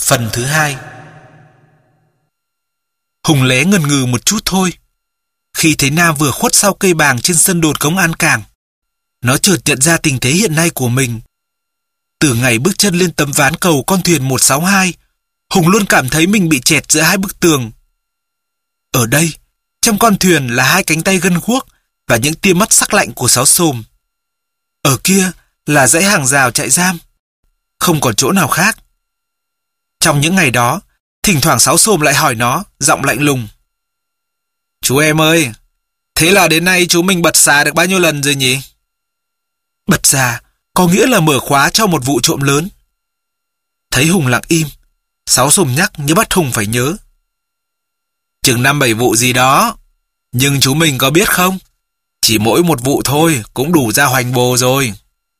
Phần thứ 2. Hùng lé ngần ngừ một chút thôi. Khi thấy Nam vừa khuất sau cây bàng trên sân đồn công an cảng, nó chợt nhận ra tình thế hiện nay của mình. Từ ngày bước chân lên tấm ván cầu con thuyền 162, Hùng luôn cảm thấy mình bị chẹt giữa hai bức tường. Ở đây, trong con thuyền là hai cánh tay gân guốc và những tia mắt sắc lạnh của Sáu Xồm. Ở kia là dãy hàng rào trại giam. Không còn chỗ nào khác. Trong những ngày đó, thỉnh thoảng Sáu Xồm lại hỏi nó, giọng lạnh lùng. Chú em ơi, thế là đến nay chú mình bật xà được bao nhiêu lần rồi nhỉ? Bật xà có nghĩa là mở khóa cho một vụ trộm lớn. Thấy Hùng lặng im, Sáu Xồm nhắc như bắt Hùng phải nhớ. Chừng 5-7 vụ gì đó. Nhưng chú mình có biết không? Chỉ mỗi một vụ thôi cũng đủ ra Hoành Bồ rồi.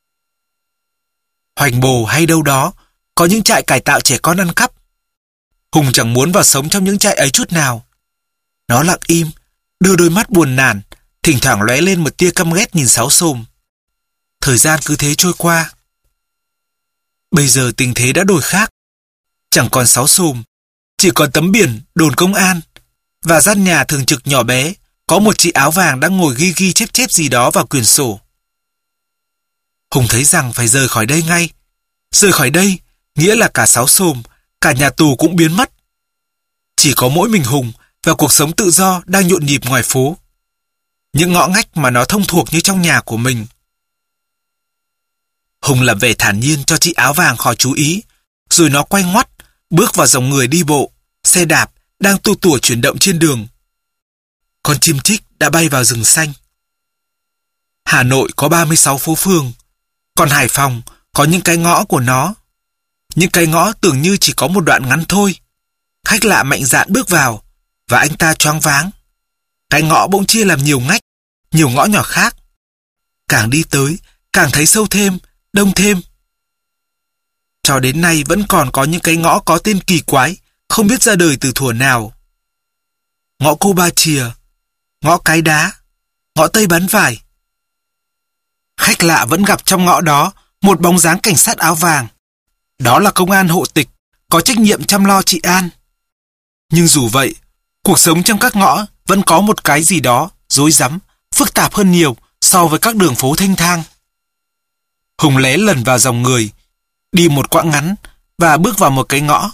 Hoành Bồ hay đâu đó có những trại cải tạo trẻ con ăn cắp. Hùng chẳng muốn vào sống trong những trại ấy chút nào. Nó lặng im, đưa đôi mắt buồn nản, thỉnh thoảng lóe lên một tia căm ghét nhìn Sáu Xồm. Thời gian cứ thế trôi qua. Bây giờ tình thế đã đổi khác. Chẳng còn Sáu Xồm, chỉ còn tấm biển đồn công an và gian nhà thường trực nhỏ bé có một chị áo vàng đang ngồi ghi ghi chép chép gì đó vào quyển sổ. Hùng thấy rằng phải rời khỏi đây ngay. Rời khỏi đây nghĩa là cả Sáu Xồm, cả nhà tù cũng biến mất. Chỉ có mỗi mình Hùng và cuộc sống tự do đang nhộn nhịp ngoài phố. Những ngõ ngách mà nó thông thuộc như trong nhà của mình. Hùng làm vẻ thản nhiên cho chị áo vàng khỏi chú ý, rồi nó quay ngoắt, bước vào dòng người đi bộ, xe đạp đang tua tủa chuyển động trên đường. Con chim chích đã bay vào rừng xanh. Hà Nội có 36 phố phường, còn Hải Phòng có những cái ngõ của nó. Những cái ngõ tưởng như chỉ có một đoạn ngắn thôi. Khách lạ mạnh dạn bước vào, và anh ta choáng váng. Cái ngõ bỗng chia làm nhiều ngách, nhiều ngõ nhỏ khác. Càng đi tới, càng thấy sâu thêm, đông thêm. Cho đến nay vẫn còn có những cái ngõ có tên kỳ quái, không biết ra đời từ thuở nào. Ngõ Cô Ba Chìa, ngõ Cái Đá, ngõ Tây Bán Vải. Khách lạ vẫn gặp trong ngõ đó một bóng dáng cảnh sát áo vàng. Đó là công an hộ tịch, có trách nhiệm chăm lo trị an. Nhưng dù vậy, cuộc sống trong các ngõ vẫn có một cái gì đó rối rắm, phức tạp hơn nhiều so với các đường phố thênh thang. Hùng lé lần vào dòng người, đi một quãng ngắn và bước vào một cái ngõ.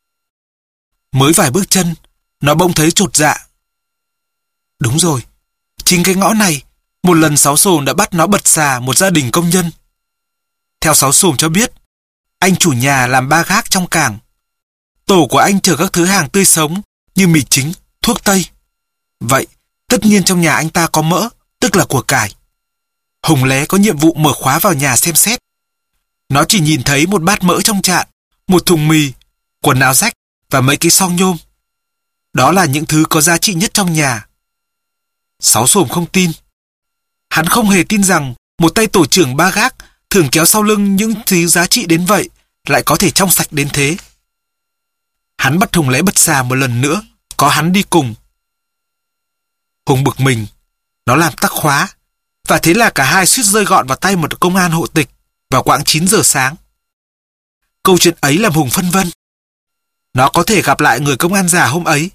Mới vài bước chân, nó bỗng thấy chột dạ. Đúng rồi, chính cái ngõ này, một lần Sáu Xồm đã bắt nó bật xà một gia đình công nhân. Theo Sáu Xồm cho biết, anh chủ nhà làm ba gác trong cảng. Tổ của anh chở các thứ hàng tươi sống như mì chính, thuốc tây. Vậy, tất nhiên trong nhà anh ta có mỡ, tức là của cải. Hùng lé có nhiệm vụ mở khóa vào nhà xem xét. Nó chỉ nhìn thấy một bát mỡ trong chạn, một thùng mì, quần áo rách và mấy cái son nhôm. Đó là những thứ có giá trị nhất trong nhà. Sáu Xồm không tin. Hắn không hề tin rằng một tay tổ trưởng ba gác thường kéo sau lưng những thứ giá trị đến vậy lại có thể trong sạch đến thế. Hắn bắt Hùng lé bật xà một lần nữa, có hắn đi cùng. Hùng bực mình, nó làm tắc khóa, và thế là cả hai suýt rơi gọn vào tay một công an hộ tịch vào quãng 9 giờ sáng. Câu chuyện ấy làm Hùng phân vân. Nó có thể gặp lại người công an già hôm ấy.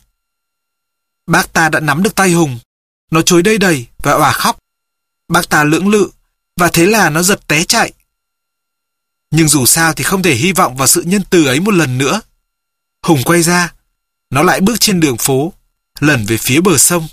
Bác ta đã nắm được tay Hùng. Nó chối đây đầy và òa khóc. Bác ta lưỡng lự, và thế là nó giật té chạy. Nhưng dù sao thì không thể hy vọng vào sự nhân từ ấy một lần nữa. Hùng quay ra, nó lại bước trên đường phố, lần về phía bờ sông.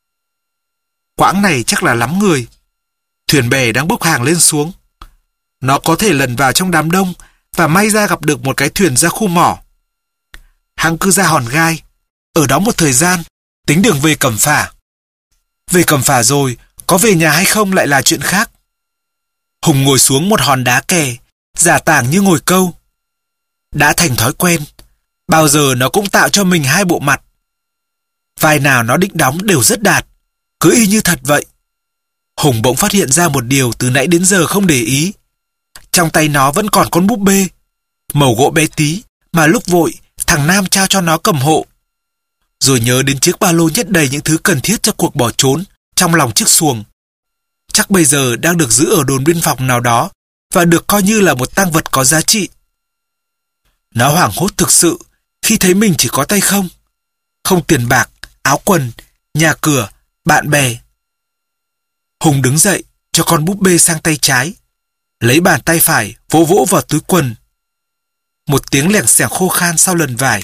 Quãng này chắc là lắm người. Thuyền bè đang bốc hàng lên xuống. Nó có thể lần vào trong đám đông và may ra gặp được một cái thuyền ra khu mỏ. Hắn cứ ra Hòn Gai, ở đó một thời gian, tính đường về Cẩm Phả. Về Cẩm Phả rồi, có về nhà hay không lại là chuyện khác. Hùng ngồi xuống một hòn đá kè, giả tảng như ngồi câu. Đã thành thói quen, bao giờ nó cũng tạo cho mình hai bộ mặt. Vai nào nó định đóng đều rất đạt, cứ y như thật vậy. Hùng bỗng phát hiện ra một điều từ nãy đến giờ không để ý. Trong tay nó vẫn còn con búp bê, màu gỗ bé tí mà lúc vội thằng Nam trao cho nó cầm hộ. Rồi nhớ đến chiếc ba lô nhét đầy những thứ cần thiết cho cuộc bỏ trốn trong lòng chiếc xuồng. Chắc bây giờ đang được giữ ở đồn biên phòng nào đó và được coi như là một tang vật có giá trị. Nó hoảng hốt thực sự khi thấy mình chỉ có tay không. Không tiền bạc, áo quần, nhà cửa, bạn bè. Hùng đứng dậy cho con búp bê sang tay trái, lấy bàn tay phải vỗ vỗ vào túi quần. Một tiếng lèng xèng khô khan sau lần vải.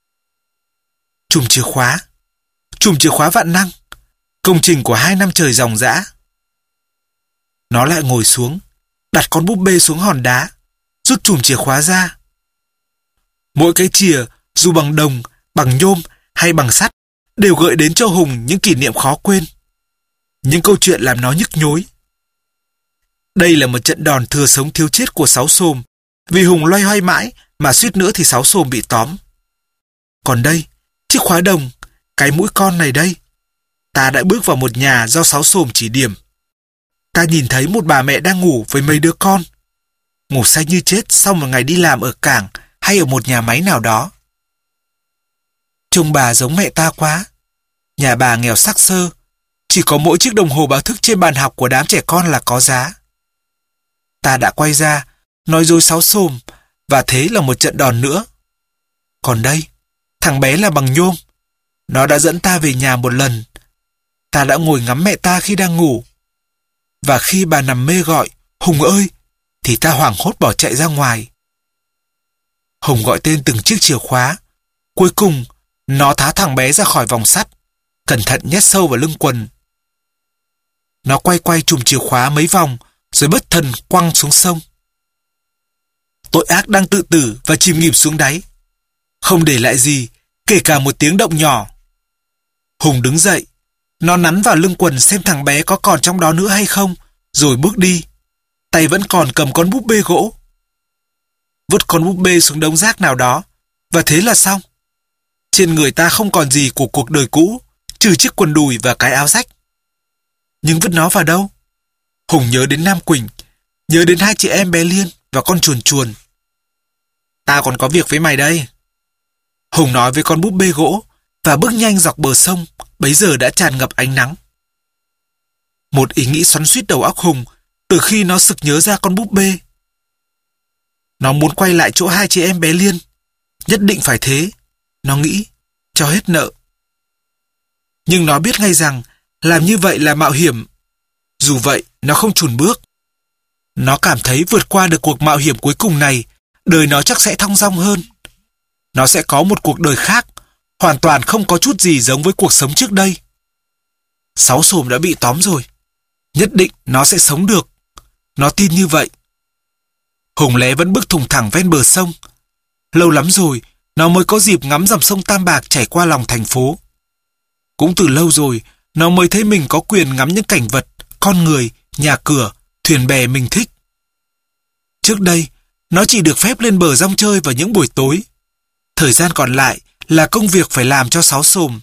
Chùm chìa khóa vạn năng, công trình của 2 năm trời ròng rã. Nó lại ngồi xuống, đặt con búp bê xuống hòn đá, rút chùm chìa khóa ra. Mỗi cái chìa, dù bằng đồng, bằng nhôm hay bằng sắt, đều gợi đến cho Hùng những kỷ niệm khó quên. Những câu chuyện làm nó nhức nhối. Đây là một trận đòn thừa sống thiếu chết của Sáu Xồm, vì Hùng loay hoay mãi mà suýt nữa thì Sáu Xồm bị tóm. Còn đây, chiếc khóa đồng, cái mũi con này đây. Ta đã bước vào một nhà do Sáu Xồm chỉ điểm. Ta nhìn thấy một bà mẹ đang ngủ với mấy đứa con. Ngủ say như chết sau một ngày đi làm ở cảng hay ở một nhà máy nào đó. Trông bà giống mẹ ta quá. Nhà bà nghèo xác xơ, chỉ có mỗi chiếc đồng hồ báo thức trên bàn học của đám trẻ con là có giá. Ta đã quay ra, nói dối Sáu Xồm, và thế là một trận đòn nữa. Còn đây, thằng bé là bằng nhôm. Nó đã dẫn ta về nhà một lần. Ta đã ngồi ngắm mẹ ta khi đang ngủ. Và khi bà nằm mê gọi, Hùng ơi, thì ta hoảng hốt bỏ chạy ra ngoài. Hùng gọi tên từng chiếc chìa khóa. Cuối cùng, nó tháo thằng bé ra khỏi vòng sắt, cẩn thận nhét sâu vào lưng quần. Nó quay chùm chìa khóa mấy vòng, rồi bất thần quăng xuống sông. Tội ác đang tự tử và chìm nghỉm xuống đáy, không để lại gì, kể cả một tiếng động nhỏ. Hùng đứng dậy, nó nắn vào lưng quần xem thằng bé có còn trong đó nữa hay không, rồi bước đi. Tay vẫn còn cầm con búp bê gỗ. Vứt con búp bê xuống đống rác nào đó, và thế là xong. Trên người ta không còn gì của cuộc đời cũ, trừ chiếc quần đùi và cái áo rách. Nhưng vứt nó vào đâu? Hùng nhớ đến Nam Quỳnh, nhớ đến 2 chị em bé Liên và con chuồn chuồn. Ta còn có việc với mày đây. Hùng nói với con búp bê gỗ và bước nhanh dọc bờ sông, bấy giờ đã tràn ngập ánh nắng. Một ý nghĩ xoắn xuýt đầu óc Hùng từ khi nó sực nhớ ra con búp bê. Nó muốn quay lại chỗ 2 chị em bé Liên. Nhất định phải thế, nó nghĩ, cho hết nợ. Nhưng nó biết ngay rằng làm như vậy là mạo hiểm. Dù vậy, nó không chùn bước. Nó cảm thấy vượt qua được cuộc mạo hiểm cuối cùng này, đời nó chắc sẽ thong dong hơn. Nó sẽ có một cuộc đời khác, hoàn toàn không có chút gì giống với cuộc sống trước đây. Sáu Xồm đã bị tóm rồi. Nhất định nó sẽ sống được. Nó tin như vậy. Hùng Lé vẫn bước thùng thẳng ven bờ sông. Lâu lắm rồi, nó mới có dịp ngắm dòng sông Tam Bạc chảy qua lòng thành phố. Cũng từ lâu rồi, nó mới thấy mình có quyền ngắm những cảnh vật, con người, nhà cửa, thuyền bè mình thích. Trước đây, nó chỉ được phép lên bờ rong chơi vào những buổi tối. Thời gian còn lại là công việc phải làm cho Sáu Xồm.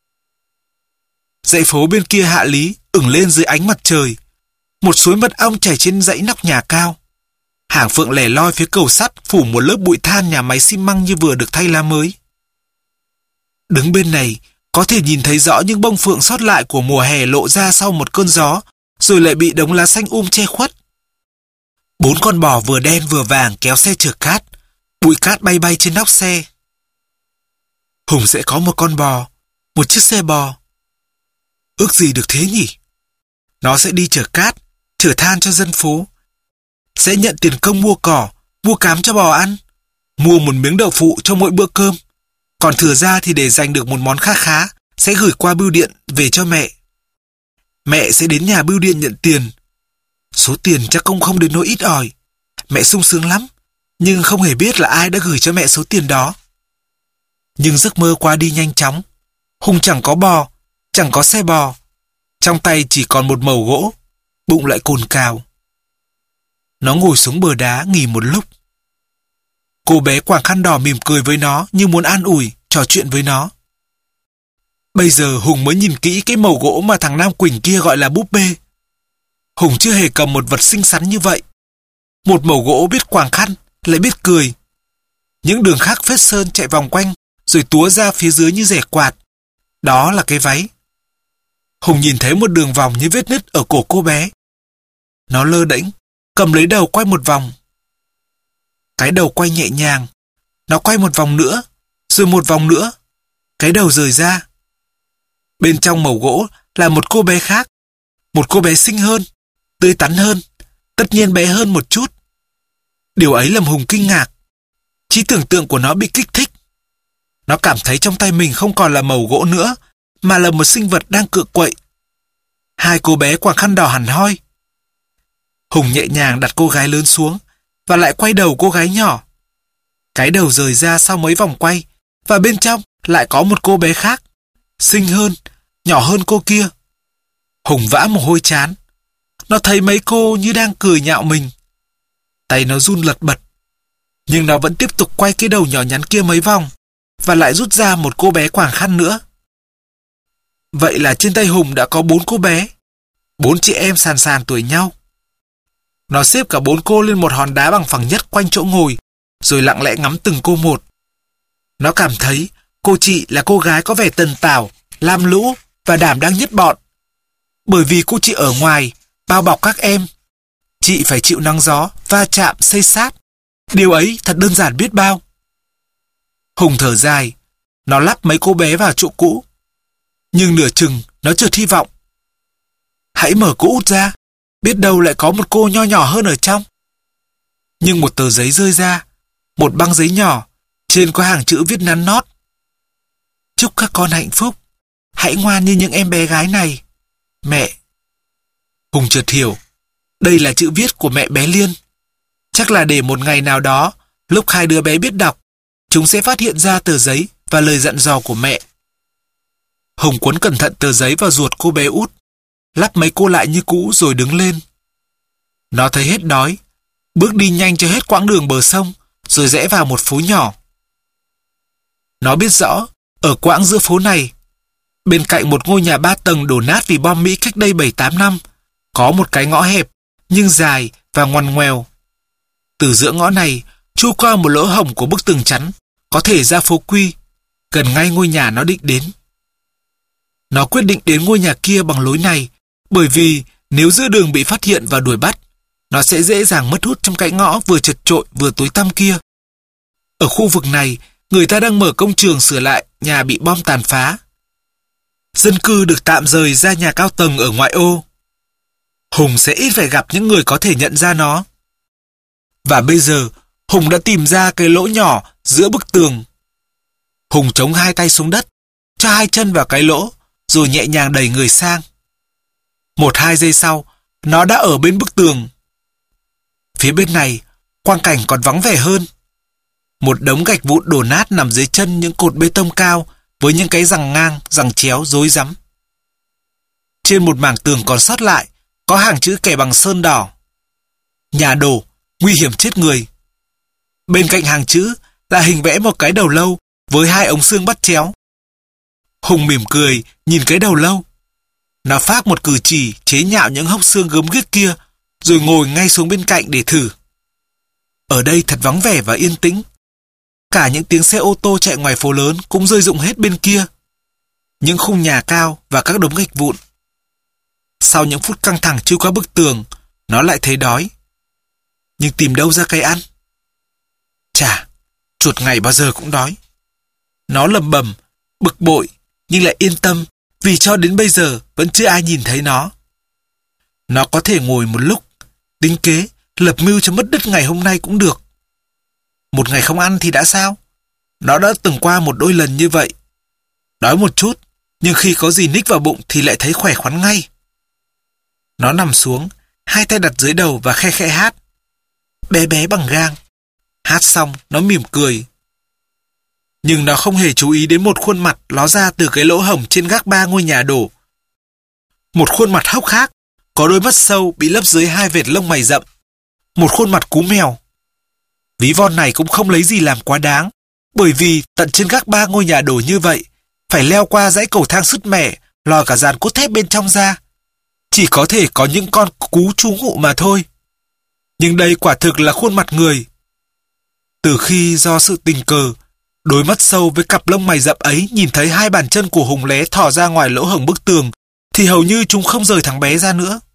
Dãy phố bên kia Hạ Lý ửng lên dưới ánh mặt trời. Một suối mật ong chảy trên dãy nóc nhà cao. Hàng phượng lẻ loi phía cầu sắt phủ một lớp bụi than nhà máy xi măng như vừa được thay lá mới. Đứng bên này, có thể nhìn thấy rõ những bông phượng sót lại của mùa hè lộ ra sau một cơn gió, rồi lại bị đống lá xanh che khuất. 4 con bò vừa đen vừa vàng kéo xe chở cát, bụi cát bay bay trên nóc xe. Hùng sẽ có một con bò, một chiếc xe bò. Ước gì được thế nhỉ? Nó sẽ đi chở cát, chở than cho dân phố. Sẽ nhận tiền công mua cỏ, mua cám cho bò ăn, mua một miếng đậu phụ cho mỗi bữa cơm. Còn thừa ra thì để dành được một món khá khá, sẽ gửi qua bưu điện về cho mẹ. Mẹ sẽ đến nhà bưu điện nhận tiền. Số tiền chắc cũng không đến nỗi ít ỏi. Mẹ sung sướng lắm, nhưng không hề biết là ai đã gửi cho mẹ số tiền đó. Nhưng giấc mơ qua đi nhanh chóng. Hùng chẳng có bò, chẳng có xe bò. Trong tay chỉ còn một mẩu gỗ, bụng lại cồn cào. Nó ngồi xuống bờ đá nghỉ một lúc. Cô bé quàng khăn đỏ mỉm cười với nó như muốn an ủi, trò chuyện với nó. Bây giờ Hùng mới nhìn kỹ cái mẩu gỗ mà thằng Nam Quỳnh kia gọi là búp bê. Hùng chưa hề cầm một vật xinh xắn như vậy. Một mẩu gỗ biết quàng khăn, lại biết cười. Những đường khắc phết sơn chạy vòng quanh, rồi túa ra phía dưới như rẻ quạt. Đó là cái váy. Hùng nhìn thấy một đường vòng như vết nứt ở cổ cô bé. Nó lơ đễnh, cầm lấy đầu quay một vòng. Cái đầu quay nhẹ nhàng, nó quay một vòng nữa, rồi một vòng nữa. Cái đầu rời ra. Bên trong mẩu gỗ là một cô bé khác. Một cô bé xinh hơn, tươi tắn hơn, tất nhiên bé hơn một chút. Điều ấy làm Hùng kinh ngạc. Trí tưởng tượng của nó bị kích thích. Nó cảm thấy trong tay mình không còn là mẩu gỗ nữa, mà là một sinh vật đang cựa quậy. Hai cô bé quàng khăn đỏ hẳn hoi. Hùng nhẹ nhàng đặt cô gái lớn xuống và lại quay đầu cô gái nhỏ. Cái đầu rời ra sau mấy vòng quay và bên trong lại có một cô bé khác, xinh hơn, nhỏ hơn cô kia. Hùng vã mồ hôi trán. Nó thấy mấy cô như đang cười nhạo mình. Tay nó run lật bật. Nhưng nó vẫn tiếp tục quay cái đầu nhỏ nhắn kia mấy vòng và lại rút ra một cô bé quàng khăn nữa. Vậy là trên tay Hùng đã có 4 cô bé, 4 chị em sàn sàn tuổi nhau. Nó xếp cả 4 cô lên một hòn đá bằng phẳng nhất quanh chỗ ngồi, rồi lặng lẽ ngắm từng cô một. Nó cảm thấy cô chị là cô gái có vẻ tần tảo, lam lũ và đảm đang nhất bọn. Bởi vì cô chị ở ngoài, bao bọc các em. Chị phải chịu nắng gió, va chạm, xây xát. Điều ấy thật đơn giản biết bao. Hùng thở dài. Nó lắp mấy cô bé vào chỗ cũ. Nhưng nửa chừng nó chợt hy vọng. Hãy mở cỗ út ra, biết đâu lại có một cô nho nhỏ hơn ở trong. Nhưng một tờ giấy rơi ra, một băng giấy nhỏ, trên có hàng chữ viết nắn nót. Chúc các con hạnh phúc, hãy ngoan như những em bé gái này. Mẹ. Hùng chợt hiểu, đây là chữ viết của mẹ bé Liên. Chắc là để một ngày nào đó, lúc hai đứa bé biết đọc, chúng sẽ phát hiện ra tờ giấy và lời dặn dò của mẹ. Hùng cuốn cẩn thận tờ giấy vào ruột cô bé út, lắp mấy cô lại như cũ rồi đứng lên. Nó thấy hết đói, bước đi nhanh cho hết quãng đường bờ sông, rồi rẽ vào một phố nhỏ. Nó biết rõ, ở quãng giữa phố này, bên cạnh một ngôi nhà 3 tầng đổ nát vì bom Mỹ cách đây 7-8 năm, có một cái ngõ hẹp, nhưng dài và ngoằn ngoèo. Từ giữa ngõ này, chui qua một lỗ hổng của bức tường chắn, có thể ra phố Quy, gần ngay ngôi nhà nó định đến. Nó quyết định đến ngôi nhà kia bằng lối này, bởi vì nếu giữa đường bị phát hiện và đuổi bắt, nó sẽ dễ dàng mất hút trong cái ngõ vừa chật chội vừa tối tăm kia. Ở khu vực này, người ta đang mở công trường sửa lại nhà bị bom tàn phá. Dân cư được tạm rời ra nhà cao tầng ở ngoại ô. Hùng sẽ ít phải gặp những người có thể nhận ra nó. Và bây giờ, Hùng đã tìm ra cái lỗ nhỏ giữa bức tường. Hùng chống hai tay xuống đất, cho hai chân vào cái lỗ, rồi nhẹ nhàng đẩy người sang. 1-2 giây sau, nó đã ở bên bức tường. Phía bên này, quang cảnh còn vắng vẻ hơn. Một đống gạch vụn đổ nát nằm dưới chân những cột bê tông cao với những cái giằng ngang, giằng chéo rối rắm. Trên một mảng tường còn sót lại, có hàng chữ kẻ bằng sơn đỏ. Nhà đổ, nguy hiểm chết người. Bên cạnh hàng chữ là hình vẽ một cái đầu lâu với 2 ống xương bắt chéo. Hùng mỉm cười nhìn cái đầu lâu. Nó phác một cử chỉ chế nhạo những hốc xương gớm ghiếc kia, rồi ngồi ngay xuống bên cạnh để thử. Ở đây thật vắng vẻ và yên tĩnh. Cả những tiếng xe ô tô chạy ngoài phố lớn cũng rơi rụng hết bên kia. Những khung nhà cao và các đống gạch vụn. Sau những phút căng thẳng chui qua bức tường, nó lại thấy đói. Nhưng tìm đâu ra cái ăn? Chà, chuột ngày bao giờ cũng đói. Nó lầm bầm, bực bội, nhưng lại yên tâm vì cho đến bây giờ vẫn chưa ai nhìn thấy nó. Nó có thể ngồi một lúc, tính kế, lập mưu cho mất đứt ngày hôm nay cũng được. Một ngày không ăn thì đã sao? Nó đã từng qua một đôi lần như vậy. Đói một chút, nhưng khi có gì ních vào bụng thì lại thấy khỏe khoắn ngay. Nó nằm xuống, hai tay đặt dưới đầu và khe khẽ hát. Bé bé bằng gang. Hát xong, nó mỉm cười. Nhưng nó không hề chú ý đến một khuôn mặt ló ra từ cái lỗ hổng trên gác 3 ngôi nhà đổ. Một khuôn mặt hốc hác, có đôi mắt sâu bị lấp dưới 2 vệt lông mày rậm. Một khuôn mặt cú mèo. Ví von này cũng không lấy gì làm quá đáng, bởi vì tận trên gác 3 ngôi nhà đổ như vậy, phải leo qua dãy cầu thang sứt mẻ, lòi cả dàn cốt thép bên trong ra. Chỉ có thể có những con cú trú ngụ mà thôi. Nhưng đây quả thực là khuôn mặt người. Từ khi do sự tình cờ, đôi mắt sâu với cặp lông mày rậm ấy nhìn thấy 2 bàn chân của Hùng lé thò ra ngoài lỗ hổng bức tường, thì hầu như chúng không rời thằng bé ra nữa.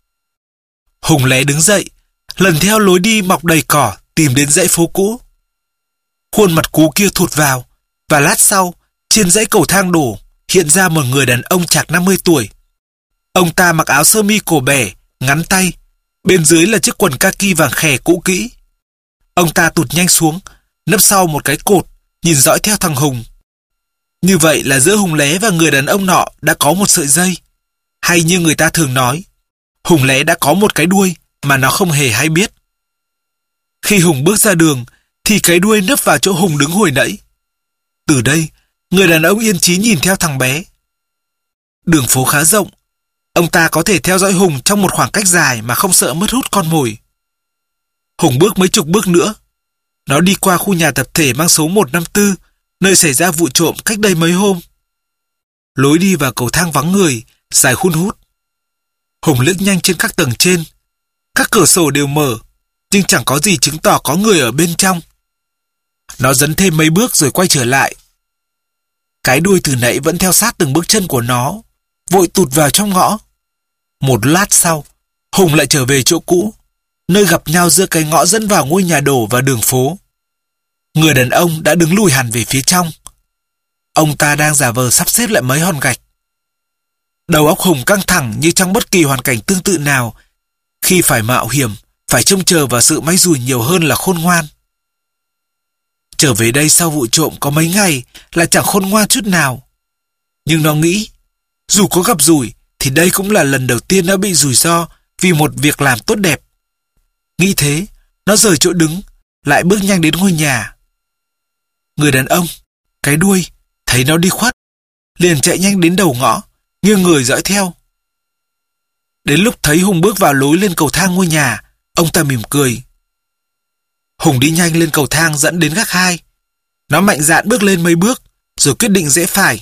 Hùng lé đứng dậy, lần theo lối đi mọc đầy cỏ tìm đến dãy phố cũ. Khuôn mặt cú kia thụt vào, và lát sau, trên dãy cầu thang đổ, hiện ra một người đàn ông chạc 50 tuổi. Ông ta mặc áo sơ mi cổ bẻ, ngắn tay, bên dưới là chiếc quần kaki vàng khè cũ kỹ. Ông ta tụt nhanh xuống, nấp sau một cái cột, nhìn dõi theo thằng Hùng. Như vậy là giữa Hùng Lé và người đàn ông nọ đã có một sợi dây. Hay như người ta thường nói, Hùng Lé đã có một cái đuôi mà nó không hề hay biết. Khi Hùng bước ra đường, thì cái đuôi nấp vào chỗ Hùng đứng hồi nãy. Từ đây, người đàn ông yên chí nhìn theo thằng bé. Đường phố khá rộng, ông ta có thể theo dõi Hùng trong một khoảng cách dài mà không sợ mất hút con mồi. Hùng bước mấy chục bước nữa. Nó đi qua khu nhà tập thể mang số 154, nơi xảy ra vụ trộm cách đây mấy hôm. Lối đi vào cầu thang vắng người, dài hun hút. Hùng liếc nhanh trên các tầng trên. Các cửa sổ đều mở, nhưng chẳng có gì chứng tỏ có người ở bên trong. Nó dấn thêm mấy bước rồi quay trở lại. Cái đuôi từ nãy vẫn theo sát từng bước chân của nó, vội tụt vào trong ngõ. Một lát sau, Hùng lại trở về chỗ cũ, nơi gặp nhau giữa cái ngõ dẫn vào ngôi nhà đổ và đường phố. Người đàn ông đã đứng lùi hẳn về phía trong. Ông ta đang giả vờ sắp xếp lại mấy hòn gạch. Đầu óc Hùng căng thẳng như trong bất kỳ hoàn cảnh tương tự nào, khi phải mạo hiểm, phải trông chờ vào sự may rủi nhiều hơn là khôn ngoan. Trở về đây sau vụ trộm có mấy ngày là chẳng khôn ngoan chút nào. Nhưng nó nghĩ, dù có gặp rủi thì đây cũng là lần đầu tiên nó bị rủi ro vì một việc làm tốt đẹp. Nghĩ thế, nó rời chỗ đứng, lại bước nhanh đến ngôi nhà. Người đàn ông, cái đuôi, thấy nó đi khuất, liền chạy nhanh đến đầu ngõ, nghiêng người dõi theo. Đến lúc thấy Hùng bước vào lối lên cầu thang ngôi nhà, ông ta mỉm cười. Hùng đi nhanh lên cầu thang dẫn đến gác 2. Nó mạnh dạn bước lên mấy bước, rồi quyết định rẽ phải.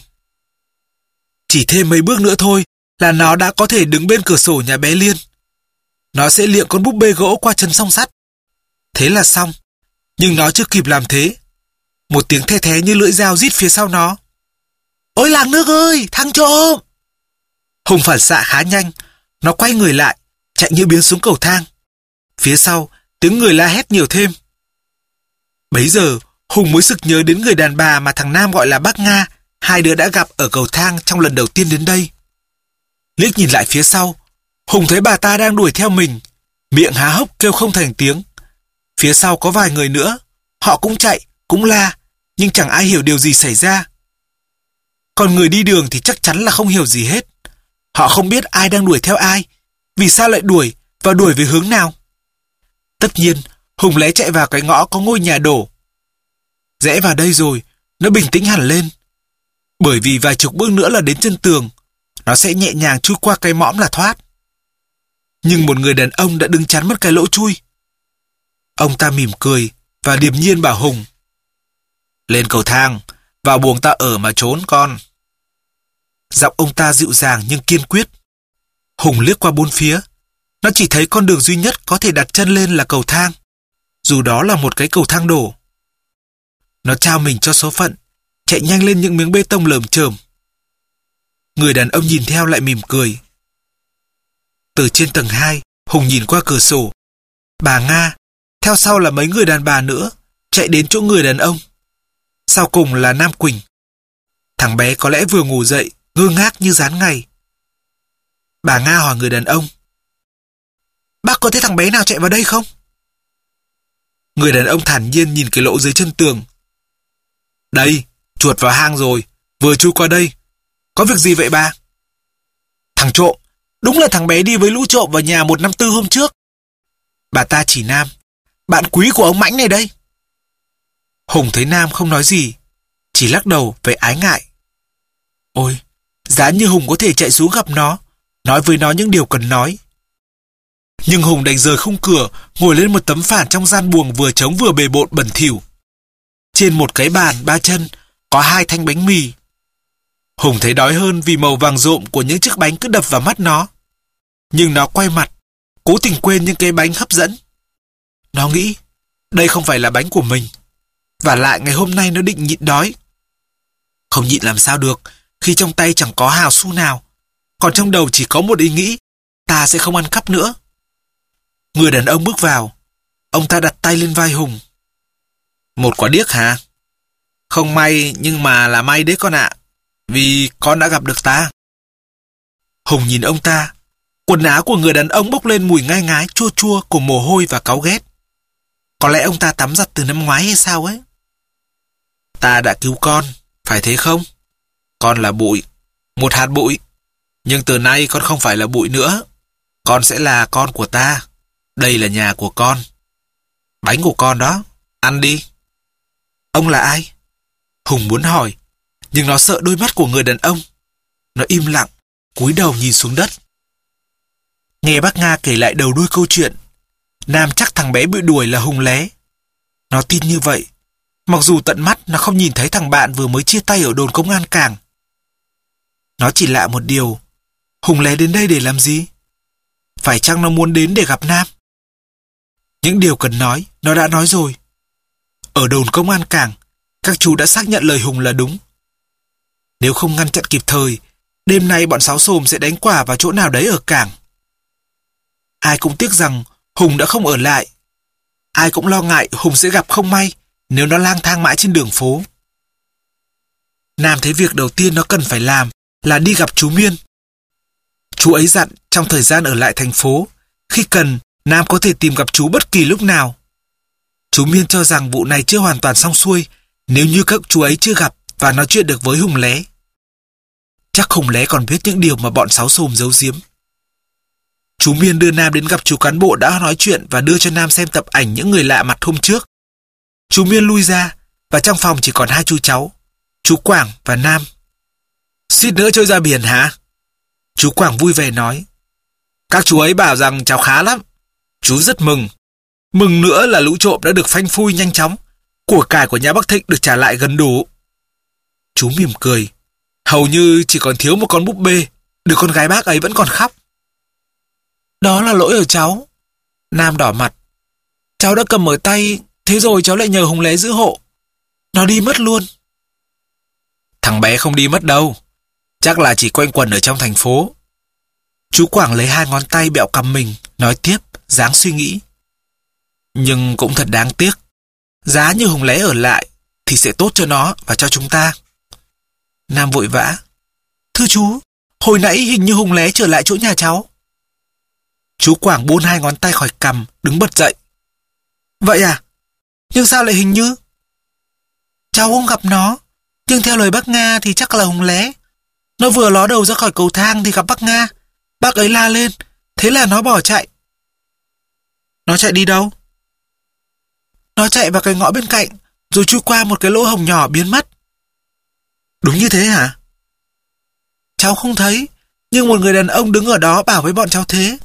Chỉ thêm mấy bước nữa thôi là nó đã có thể đứng bên cửa sổ nhà bé Liên. Nó sẽ liệng con búp bê gỗ qua chân song sắt. Thế là xong. Nhưng nó chưa kịp làm thế. Một tiếng the thé như lưỡi dao rít phía sau nó. Ôi làng nước ơi, thằng trộm! Hùng phản xạ khá nhanh. Nó quay người lại, chạy như biến xuống cầu thang. Phía sau, tiếng người la hét nhiều thêm. Bấy giờ, Hùng mới sực nhớ đến người đàn bà mà thằng Nam gọi là bác Nga. Hai đứa đã gặp ở cầu thang trong lần đầu tiên đến đây. Liếc nhìn lại phía sau, Hùng thấy bà ta đang đuổi theo mình, miệng há hốc kêu không thành tiếng. Phía sau có vài người nữa, họ cũng chạy, cũng la, nhưng chẳng ai hiểu điều gì xảy ra. Còn người đi đường thì chắc chắn là không hiểu gì hết. Họ không biết ai đang đuổi theo ai, vì sao lại đuổi và đuổi về hướng nào. Tất nhiên, Hùng Lé chạy vào cái ngõ có ngôi nhà đổ. Rẽ vào đây rồi, nó bình tĩnh hẳn lên. Bởi vì vài chục bước nữa là đến chân tường, nó sẽ nhẹ nhàng chui qua cái mõm là thoát. Nhưng một người đàn ông đã đứng chắn mất cái lỗ chui. Ông ta mỉm cười và điềm nhiên bảo Hùng. Lên cầu thang, vào buồng ta ở mà trốn con. Giọng ông ta dịu dàng nhưng kiên quyết. Hùng liếc qua bốn phía. Nó chỉ thấy con đường duy nhất có thể đặt chân lên là cầu thang, dù đó là một cái cầu thang đổ. Nó trao mình cho số phận, chạy nhanh lên những miếng bê tông lởm chởm. Người đàn ông nhìn theo lại mỉm cười. Từ trên tầng 2, Hùng nhìn qua cửa sổ. Bà Nga, theo sau là mấy người đàn bà nữa, chạy đến chỗ người đàn ông. Sau cùng là Nam Quỳnh. Thằng bé có lẽ vừa ngủ dậy, ngơ ngác như rán ngày. Bà Nga hỏi người đàn ông. Bác có thấy thằng bé nào chạy vào đây không? Người đàn ông thản nhiên nhìn cái lỗ dưới chân tường. Đây, chuột vào hang rồi, vừa chui qua đây. Có việc gì vậy bà? Thằng trộm, đúng là thằng bé đi với lũ trộm vào nhà 154 hôm trước. Bà ta chỉ Nam, bạn quý của ông Mãnh này đây. Hùng thấy Nam không nói gì, chỉ lắc đầu về ái ngại. Ôi, giá như Hùng có thể chạy xuống gặp nó, nói với nó những điều cần nói. Nhưng Hùng đành rời khung cửa, ngồi lên một tấm phản trong gian buồng vừa trống vừa bề bộn bẩn thỉu. Trên một cái bàn 3 chân có 2 thanh bánh mì. Hùng thấy đói hơn vì màu vàng rộm của những chiếc bánh cứ đập vào mắt nó. Nhưng nó quay mặt, cố tình quên những cái bánh hấp dẫn. Nó nghĩ, đây không phải là bánh của mình. Và lại ngày hôm nay nó định nhịn đói. Không nhịn làm sao được, khi trong tay chẳng có hào xu nào. Còn trong đầu chỉ có một ý nghĩ, ta sẽ không ăn cắp nữa. Người đàn ông bước vào. Ông ta đặt tay lên vai Hùng. Một quả điếc hả? Không may nhưng mà là may đấy con ạ. Vì con đã gặp được ta. Hùng nhìn ông ta. Quần áo của người đàn ông bốc lên mùi ngai ngái, chua chua của mồ hôi và cáu ghét. Có lẽ ông ta tắm giặt từ năm ngoái hay sao ấy. Ta đã cứu con, phải thế không? Con là bụi, một hạt bụi. Nhưng từ nay con không phải là bụi nữa. Con sẽ là con của ta. Đây là nhà của con. Bánh của con đó, ăn đi. Ông là ai? Hùng muốn hỏi, nhưng nó sợ đôi mắt của người đàn ông. Nó im lặng, cúi đầu nhìn xuống đất. Nghe bác Nga kể lại đầu đuôi câu chuyện, Nam chắc thằng bé bị đuổi là Hùng Lé. Nó tin như vậy, mặc dù tận mắt nó không nhìn thấy thằng bạn vừa mới chia tay ở đồn công an cảng. Nó chỉ lạ một điều, Hùng Lé đến đây để làm gì? Phải chăng nó muốn đến để gặp Nam? Những điều cần nói, nó đã nói rồi. Ở đồn công an cảng, các chú đã xác nhận lời Hùng là đúng. Nếu không ngăn chặn kịp thời, đêm nay bọn Sáu Xồm sẽ đánh quả vào chỗ nào đấy ở cảng. Ai cũng tiếc rằng Hùng đã không ở lại. Ai cũng lo ngại Hùng sẽ gặp không may nếu nó lang thang mãi trên đường phố. Nam thấy việc đầu tiên nó cần phải làm là đi gặp chú Miên. Chú ấy dặn trong thời gian ở lại thành phố, khi cần, Nam có thể tìm gặp chú bất kỳ lúc nào. Chú Miên cho rằng vụ này chưa hoàn toàn xong xuôi nếu như các chú ấy chưa gặp và nói chuyện được với Hùng Lé. Chắc Hùng Lé còn biết những điều mà bọn Sáu Xồm giấu giếm. Chú Miên đưa Nam đến gặp chú cán bộ đã nói chuyện và đưa cho Nam xem tập ảnh những người lạ mặt hôm trước. Chú Miên lui ra và trong phòng chỉ còn hai chú cháu, chú Quảng và Nam. Suýt nữa trôi ra biển hả? Chú Quảng vui vẻ nói. Các chú ấy bảo rằng cháu khá lắm. Chú rất mừng. Mừng nữa là lũ trộm đã được phanh phui nhanh chóng. Của cải của nhà bác Thịnh được trả lại gần đủ. Chú mỉm cười. Hầu như chỉ còn thiếu một con búp bê. Đứa con gái bác ấy vẫn còn khóc. Đó là lỗi ở cháu. Nam đỏ mặt. Cháu đã cầm ở tay, thế rồi cháu lại nhờ Hùng Lé giữ hộ. Nó đi mất luôn. Thằng bé không đi mất đâu. Chắc là chỉ quanh quẩn ở trong thành phố. Chú Quảng lấy hai ngón tay bẹo cằm mình, nói tiếp, dáng suy nghĩ. Nhưng cũng thật đáng tiếc. Giá như Hùng Lé ở lại thì sẽ tốt cho nó và cho chúng ta. Nam vội vã. Thưa chú, hồi nãy hình như Hùng Lé trở lại chỗ nhà cháu. Chú Quảng buông hai ngón tay khỏi cằm, đứng bật dậy. Vậy à? Nhưng sao lại hình như? Cháu không gặp nó, nhưng theo lời bác Nga thì chắc là Hùng Lé. Nó vừa ló đầu ra khỏi cầu thang thì gặp bác Nga. Bác ấy la lên, thế là nó bỏ chạy. Nó chạy đi đâu? Nó chạy vào cái ngõ bên cạnh, rồi chui qua một cái lỗ hổng nhỏ biến mất. Đúng như thế hả? Cháu không thấy, nhưng một người đàn ông đứng ở đó bảo với bọn cháu thế.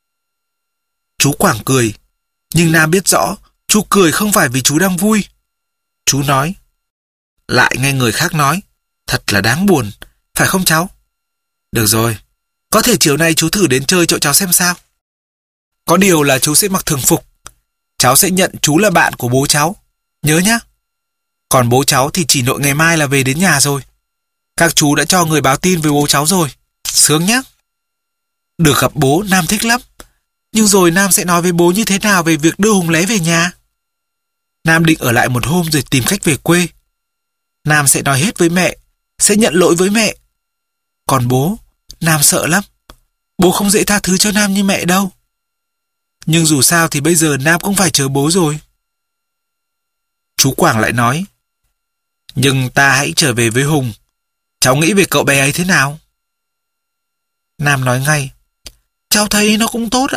Chú Quảng cười, nhưng Nam biết rõ chú cười không phải vì chú đang vui. Chú nói. Lại nghe người khác nói, thật là đáng buồn, phải không cháu? Được rồi, có thể chiều nay chú thử đến chơi chỗ cháu xem sao. Có điều là chú sẽ mặc thường phục. Cháu sẽ nhận chú là bạn của bố cháu, nhớ nhá. Còn bố cháu thì chỉ nội ngày mai là về đến nhà rồi. Các chú đã cho người báo tin với bố cháu rồi, sướng nhá. Được gặp bố Nam thích lắm. Nhưng rồi Nam sẽ nói với bố như thế nào về việc đưa Hùng Lé về nhà? Nam định ở lại một hôm rồi tìm cách về quê. Nam sẽ nói hết với mẹ, sẽ nhận lỗi với mẹ. Còn bố, Nam sợ lắm. Bố không dễ tha thứ cho Nam như mẹ đâu. Nhưng dù sao thì bây giờ Nam cũng phải chờ bố rồi. Chú Quảng lại nói. Nhưng ta hãy trở về với Hùng. Cháu nghĩ về cậu bé ấy thế nào? Nam nói ngay. Cháu thấy nó cũng tốt ạ.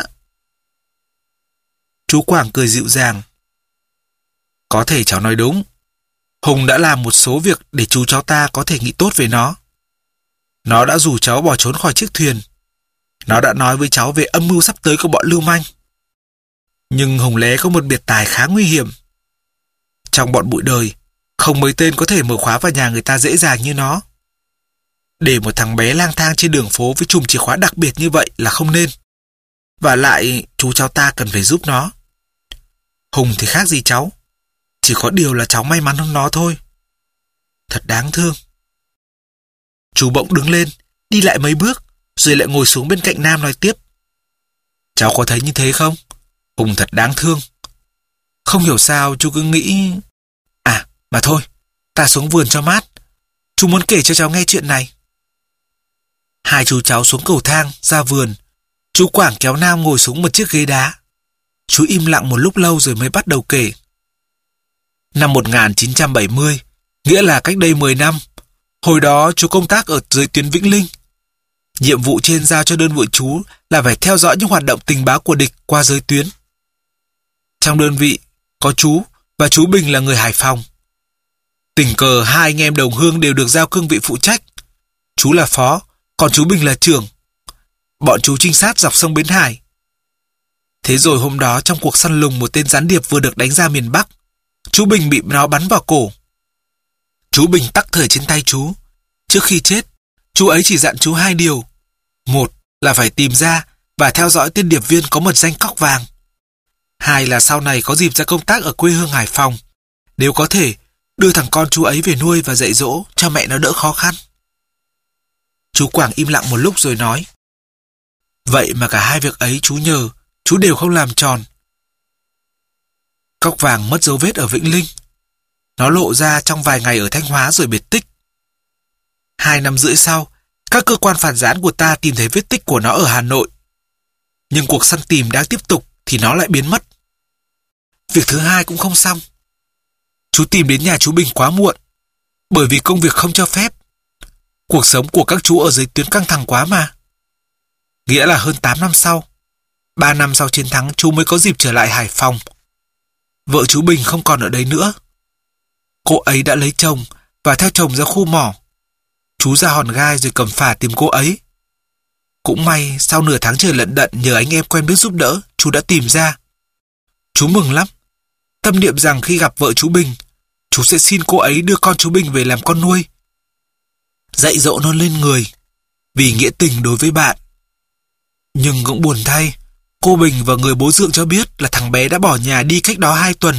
Chú Quảng cười dịu dàng. Có thể cháu nói đúng. Hùng đã làm một số việc để chú cháu ta có thể nghĩ tốt về nó. Nó đã rủ cháu bỏ trốn khỏi chiếc thuyền. Nó đã nói với cháu về âm mưu sắp tới của bọn lưu manh. Nhưng Hùng Lé có một biệt tài khá nguy hiểm. Trong bọn bụi đời, không mấy tên có thể mở khóa vào nhà người ta dễ dàng như nó. Để một thằng bé lang thang trên đường phố với chùm chìa khóa đặc biệt như vậy là không nên. Và lại, chú cháu ta cần phải giúp nó. Hùng thì khác gì cháu. Chỉ có điều là cháu may mắn hơn nó thôi. Thật đáng thương. Chú bỗng đứng lên, đi lại mấy bước, rồi lại ngồi xuống bên cạnh Nam nói tiếp. Cháu có thấy như thế không? Hùng thật đáng thương. Không hiểu sao chú cứ nghĩ... À, mà thôi, Ta xuống vườn cho mát. Chú muốn kể cho cháu nghe chuyện này. Hai chú cháu xuống cầu thang, ra vườn. Chú Quảng kéo Nam ngồi xuống một chiếc ghế đá. Chú im lặng một lúc lâu rồi mới bắt đầu kể. Năm 1970, nghĩa là cách đây 10 năm, hồi đó chú công tác ở dưới tuyến Vĩnh Linh. Nhiệm vụ trên giao cho đơn vị chú là phải theo dõi những hoạt động tình báo của địch qua giới tuyến. Trong đơn vị có chú và chú Bình là người Hải Phòng. Tình cờ hai anh em đồng hương đều được giao cương vị phụ trách. Chú là phó, còn chú Bình là trưởng. Bọn chú trinh sát dọc sông Bến Hải. Thế rồi hôm đó trong cuộc săn lùng một tên gián điệp vừa được đánh ra miền Bắc, chú Bình bị nó bắn vào cổ. Chú Bình tắc thời trên tay chú. Trước khi chết, chú ấy chỉ dặn chú hai điều. Một là phải tìm ra và theo dõi tên điệp viên có mật danh Cóc Vàng. Hai là sau này có dịp ra công tác ở quê hương Hải Phòng, nếu có thể, đưa thằng con chú ấy về nuôi và dạy dỗ cho mẹ nó đỡ khó khăn. Chú Quảng im lặng một lúc rồi nói. Vậy mà cả hai việc ấy chú nhờ, chú đều không làm tròn. Cóc Vàng mất dấu vết ở Vĩnh Linh. Nó lộ ra trong vài ngày ở Thanh Hóa rồi biệt tích. 2 năm rưỡi sau, các cơ quan phản gián của ta tìm thấy vết tích của nó ở Hà Nội. Nhưng cuộc săn tìm đang tiếp tục thì nó lại biến mất. Việc thứ hai cũng không xong. Chú tìm đến nhà chú Bình quá muộn, bởi vì công việc không cho phép. Cuộc sống của các chú ở dưới tuyến căng thẳng quá mà. Nghĩa là hơn 8 năm sau, 3 năm sau chiến thắng chú mới có dịp trở lại Hải Phòng. Vợ chú Bình không còn ở đấy nữa. Cô ấy đã lấy chồng và theo chồng ra khu mỏ. Chú ra Hòn Gai rồi cầm phả tìm cô ấy. Cũng may sau nửa tháng trời lận đận nhờ anh em quen biết giúp đỡ, chú đã tìm ra. Chú mừng lắm, tâm niệm rằng khi gặp vợ chú Bình, chú sẽ xin cô ấy đưa con chú Bình về làm con nuôi, dạy dỗ nó lên người, vì nghĩa tình đối với bạn. Nhưng cũng buồn thay, cô Bình và người bố dượng cho biết là thằng bé đã bỏ nhà đi cách đó 2 tuần.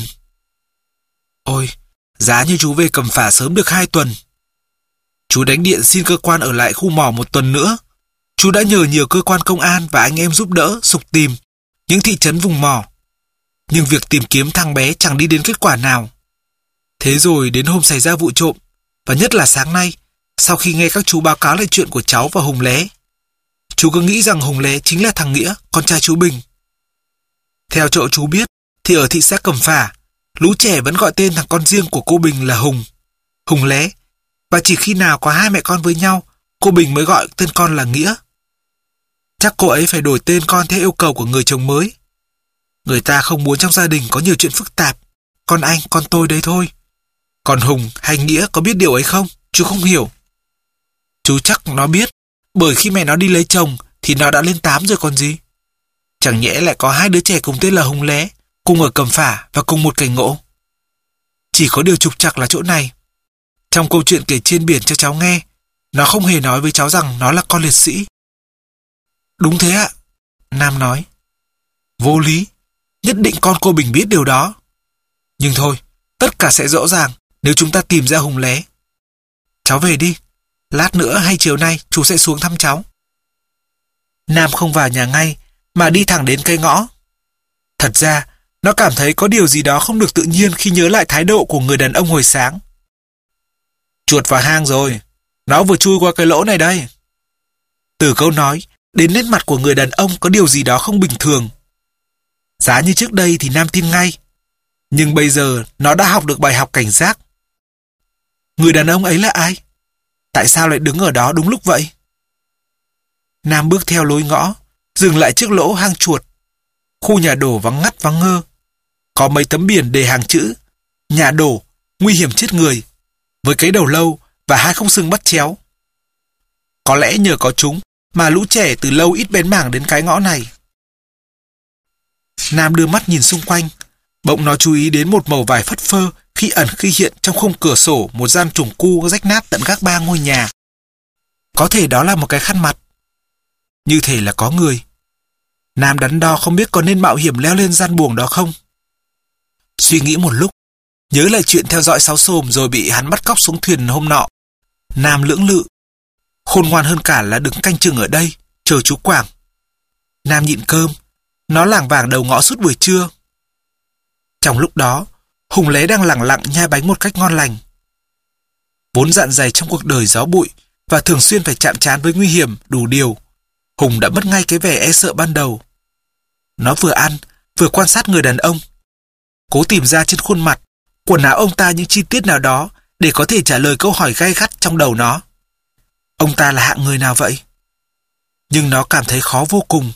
Ôi, giá như chú về cầm phả sớm được 2 tuần. Chú đánh điện xin cơ quan ở lại khu mỏ 1 tuần nữa. Chú đã nhờ nhiều cơ quan công an và anh em giúp đỡ sục tìm những thị trấn vùng mỏ. Nhưng việc tìm kiếm thằng bé chẳng đi đến kết quả nào. Thế rồi đến hôm xảy ra vụ trộm, và nhất là sáng nay, sau khi nghe các chú báo cáo lại chuyện của cháu và Hùng Lé, chú cứ nghĩ rằng Hùng Lé chính là thằng Nghĩa, con trai chú Bình. Theo chỗ chú biết, thì ở thị xã Cẩm Phả, lũ trẻ vẫn gọi tên thằng con riêng của cô Bình là Hùng, Hùng Lé. Và chỉ khi nào có hai mẹ con với nhau, cô Bình mới gọi tên con là Nghĩa. Chắc cô ấy phải đổi tên con theo yêu cầu của người chồng mới. Người ta không muốn trong gia đình có nhiều chuyện phức tạp. Con anh, con tôi đấy thôi. Còn Hùng hay Nghĩa có biết điều ấy không? Chú không hiểu. Chú chắc nó biết, bởi khi mẹ nó đi lấy chồng thì nó đã lên 8 rồi còn gì. Chẳng nhẽ lại có 2 đứa trẻ cùng tên là Hùng Lé, cùng ở Cẩm Phả và cùng một cảnh ngộ. Chỉ có điều trục trặc là chỗ này. Trong câu chuyện kể trên biển cho cháu nghe, nó không hề nói với cháu rằng nó là con liệt sĩ. Đúng thế ạ, Nam nói. Vô lý, nhất định con cô Bình biết điều đó. Nhưng thôi, tất cả sẽ rõ ràng nếu chúng ta tìm ra Hùng Lé. Cháu về đi, lát nữa hay chiều nay chú sẽ xuống thăm cháu. Nam không vào nhà ngay, mà đi thẳng đến cây ngõ. Thật ra, nó cảm thấy có điều gì đó không được tự nhiên khi nhớ lại thái độ của người đàn ông hồi sáng. Chuột vào hang rồi, nó vừa chui qua cái lỗ này đây. Từ câu nói đến nét mặt của người đàn ông có điều gì đó không bình thường. Giá như trước đây thì Nam tin ngay, nhưng bây giờ nó đã học được bài học cảnh giác. Người đàn ông ấy là ai? Tại sao lại đứng ở đó đúng lúc vậy? Nam bước theo lối ngõ, dừng lại trước lỗ hang chuột. Khu nhà đổ vắng ngắt vắng ngơ. Có mấy tấm biển đề hàng chữ nhà đổ, nguy hiểm chết người, với cái đầu lâu và 2 khung xương bắt chéo. Có lẽ nhờ có chúng mà lũ trẻ từ lâu ít bén mảng đến cái ngõ này. Nam đưa mắt nhìn xung quanh, bỗng nó chú ý đến một mẩu vải phất phơ khi ẩn khi hiện trong khung cửa sổ một gian trùng cu rách nát tận gác 3 ngôi nhà. Có thể đó là một cái khăn mặt. Như thể là có người. Nam đắn đo không biết có nên mạo hiểm leo lên gian buồng đó không. Suy nghĩ một lúc, nhớ lại chuyện theo dõi Sáu Xồm rồi bị hắn bắt cóc xuống thuyền hôm nọ. Nam lưỡng lự. Khôn ngoan hơn cả là đứng canh chừng ở đây, chờ chú Quảng. Nam nhịn cơm, nó lảng vảng đầu ngõ suốt buổi trưa. Trong lúc đó, Hùng Lé đang lẳng lặng nhai bánh một cách ngon lành. vốn dạn dày trong cuộc đời gió bụi và thường xuyên phải chạm trán với nguy hiểm đủ điều, Hùng đã mất ngay cái vẻ e sợ ban đầu. Nó vừa ăn, vừa quan sát người đàn ông, cố tìm ra trên khuôn mặt, quần áo ông ta những chi tiết nào đó để có thể trả lời câu hỏi gay gắt trong đầu nó. Ông ta là hạng người nào vậy? Nhưng nó cảm thấy khó vô cùng.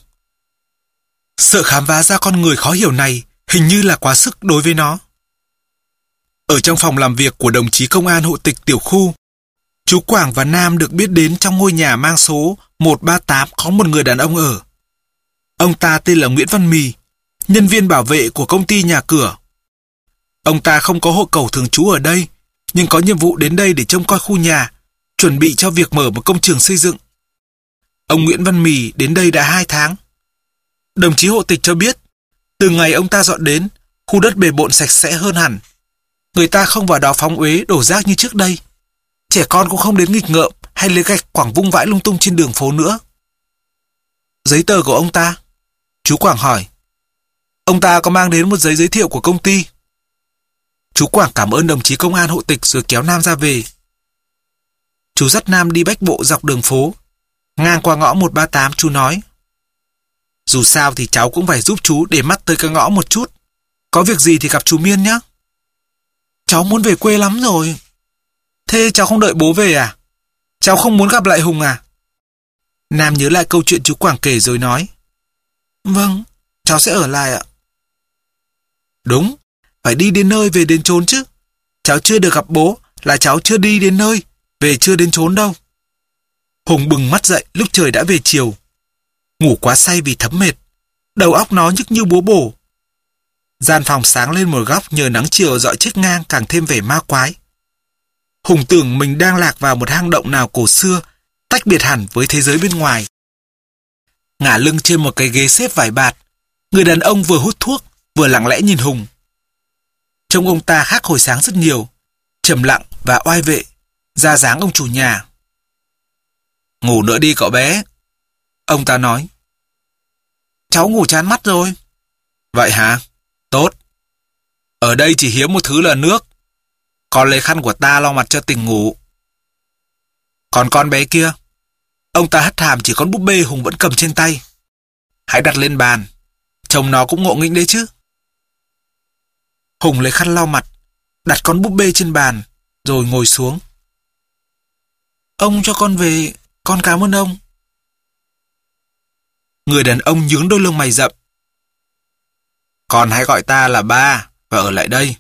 Sợ khám phá ra con người khó hiểu này hình như là quá sức đối với nó. Ở trong phòng làm việc của đồng chí công an hộ tịch tiểu khu, chú Quảng và Nam được biết đến trong ngôi nhà mang số 138 có một người đàn ông ở. Ông ta tên là Nguyễn Văn Mì, nhân viên bảo vệ của công ty nhà cửa. Ông ta không có hộ khẩu thường trú ở đây, nhưng có nhiệm vụ đến đây để trông coi khu nhà, chuẩn bị cho việc mở một công trường xây dựng. Ông Nguyễn Văn Mì đến đây đã 2 tháng. Đồng chí hộ tịch cho biết, từ ngày ông ta dọn đến, khu đất bề bộn sạch sẽ hơn hẳn. Người ta không vào đó phóng uế đổ rác như trước đây. Trẻ con cũng không đến nghịch ngợm hay lấy gạch quẳng vung vãi lung tung trên đường phố nữa. Giấy tờ của ông ta? Chú Quảng hỏi. Ông ta có mang đến một giấy giới thiệu của công ty. Chú Quảng cảm ơn đồng chí công an hộ tịch rồi kéo Nam ra về. Chú dắt Nam đi bách bộ dọc đường phố. Ngang qua ngõ 138 chú nói. Dù sao thì cháu cũng phải giúp chú để mắt tới cái ngõ một chút. Có việc gì thì gặp chú Miên nhé. Cháu muốn về quê lắm rồi. Thế cháu không đợi bố về à? Cháu không muốn gặp lại Hùng à? Nam nhớ lại câu chuyện chú Quảng kể rồi nói. Vâng, cháu sẽ ở lại ạ. Đúng, phải đi đến nơi về đến chốn chứ. Cháu chưa được gặp bố là cháu chưa đi đến nơi, về chưa đến chốn đâu. Hùng bừng mắt dậy lúc trời đã về chiều. Ngủ quá say vì thấm mệt. Đầu óc nó nhức như búa bổ. Gian phòng sáng lên một góc nhờ nắng chiều rọi chiếc ngang càng thêm vẻ ma quái. Hùng tưởng mình đang lạc vào một hang động nào cổ xưa, tách biệt hẳn với thế giới bên ngoài. Ngả lưng trên một cái ghế xếp vải bạt, người đàn ông vừa hút thuốc, vừa lặng lẽ nhìn Hùng. Trông ông ta khác hồi sáng rất nhiều, trầm lặng và oai vệ, ra dáng ông chủ nhà. Ngủ nữa đi cậu bé. Ông ta nói. Cháu ngủ chán mắt rồi. Vậy hả? Tốt. Ở đây chỉ hiếm một thứ là nước. Con lấy khăn của ta lau mặt cho tỉnh ngủ. Còn con bé kia? Ông ta hất hàm chỉ con búp bê Hùng vẫn cầm trên tay. Hãy đặt lên bàn. Trông nó cũng ngộ nghĩnh đấy chứ. Hùng lấy khăn lau mặt, đặt con búp bê trên bàn, rồi ngồi xuống. Ông cho con về, con cảm ơn ông. Người đàn ông nhướng đôi lông mày rậm. Con hãy gọi ta là ba và ở lại đây.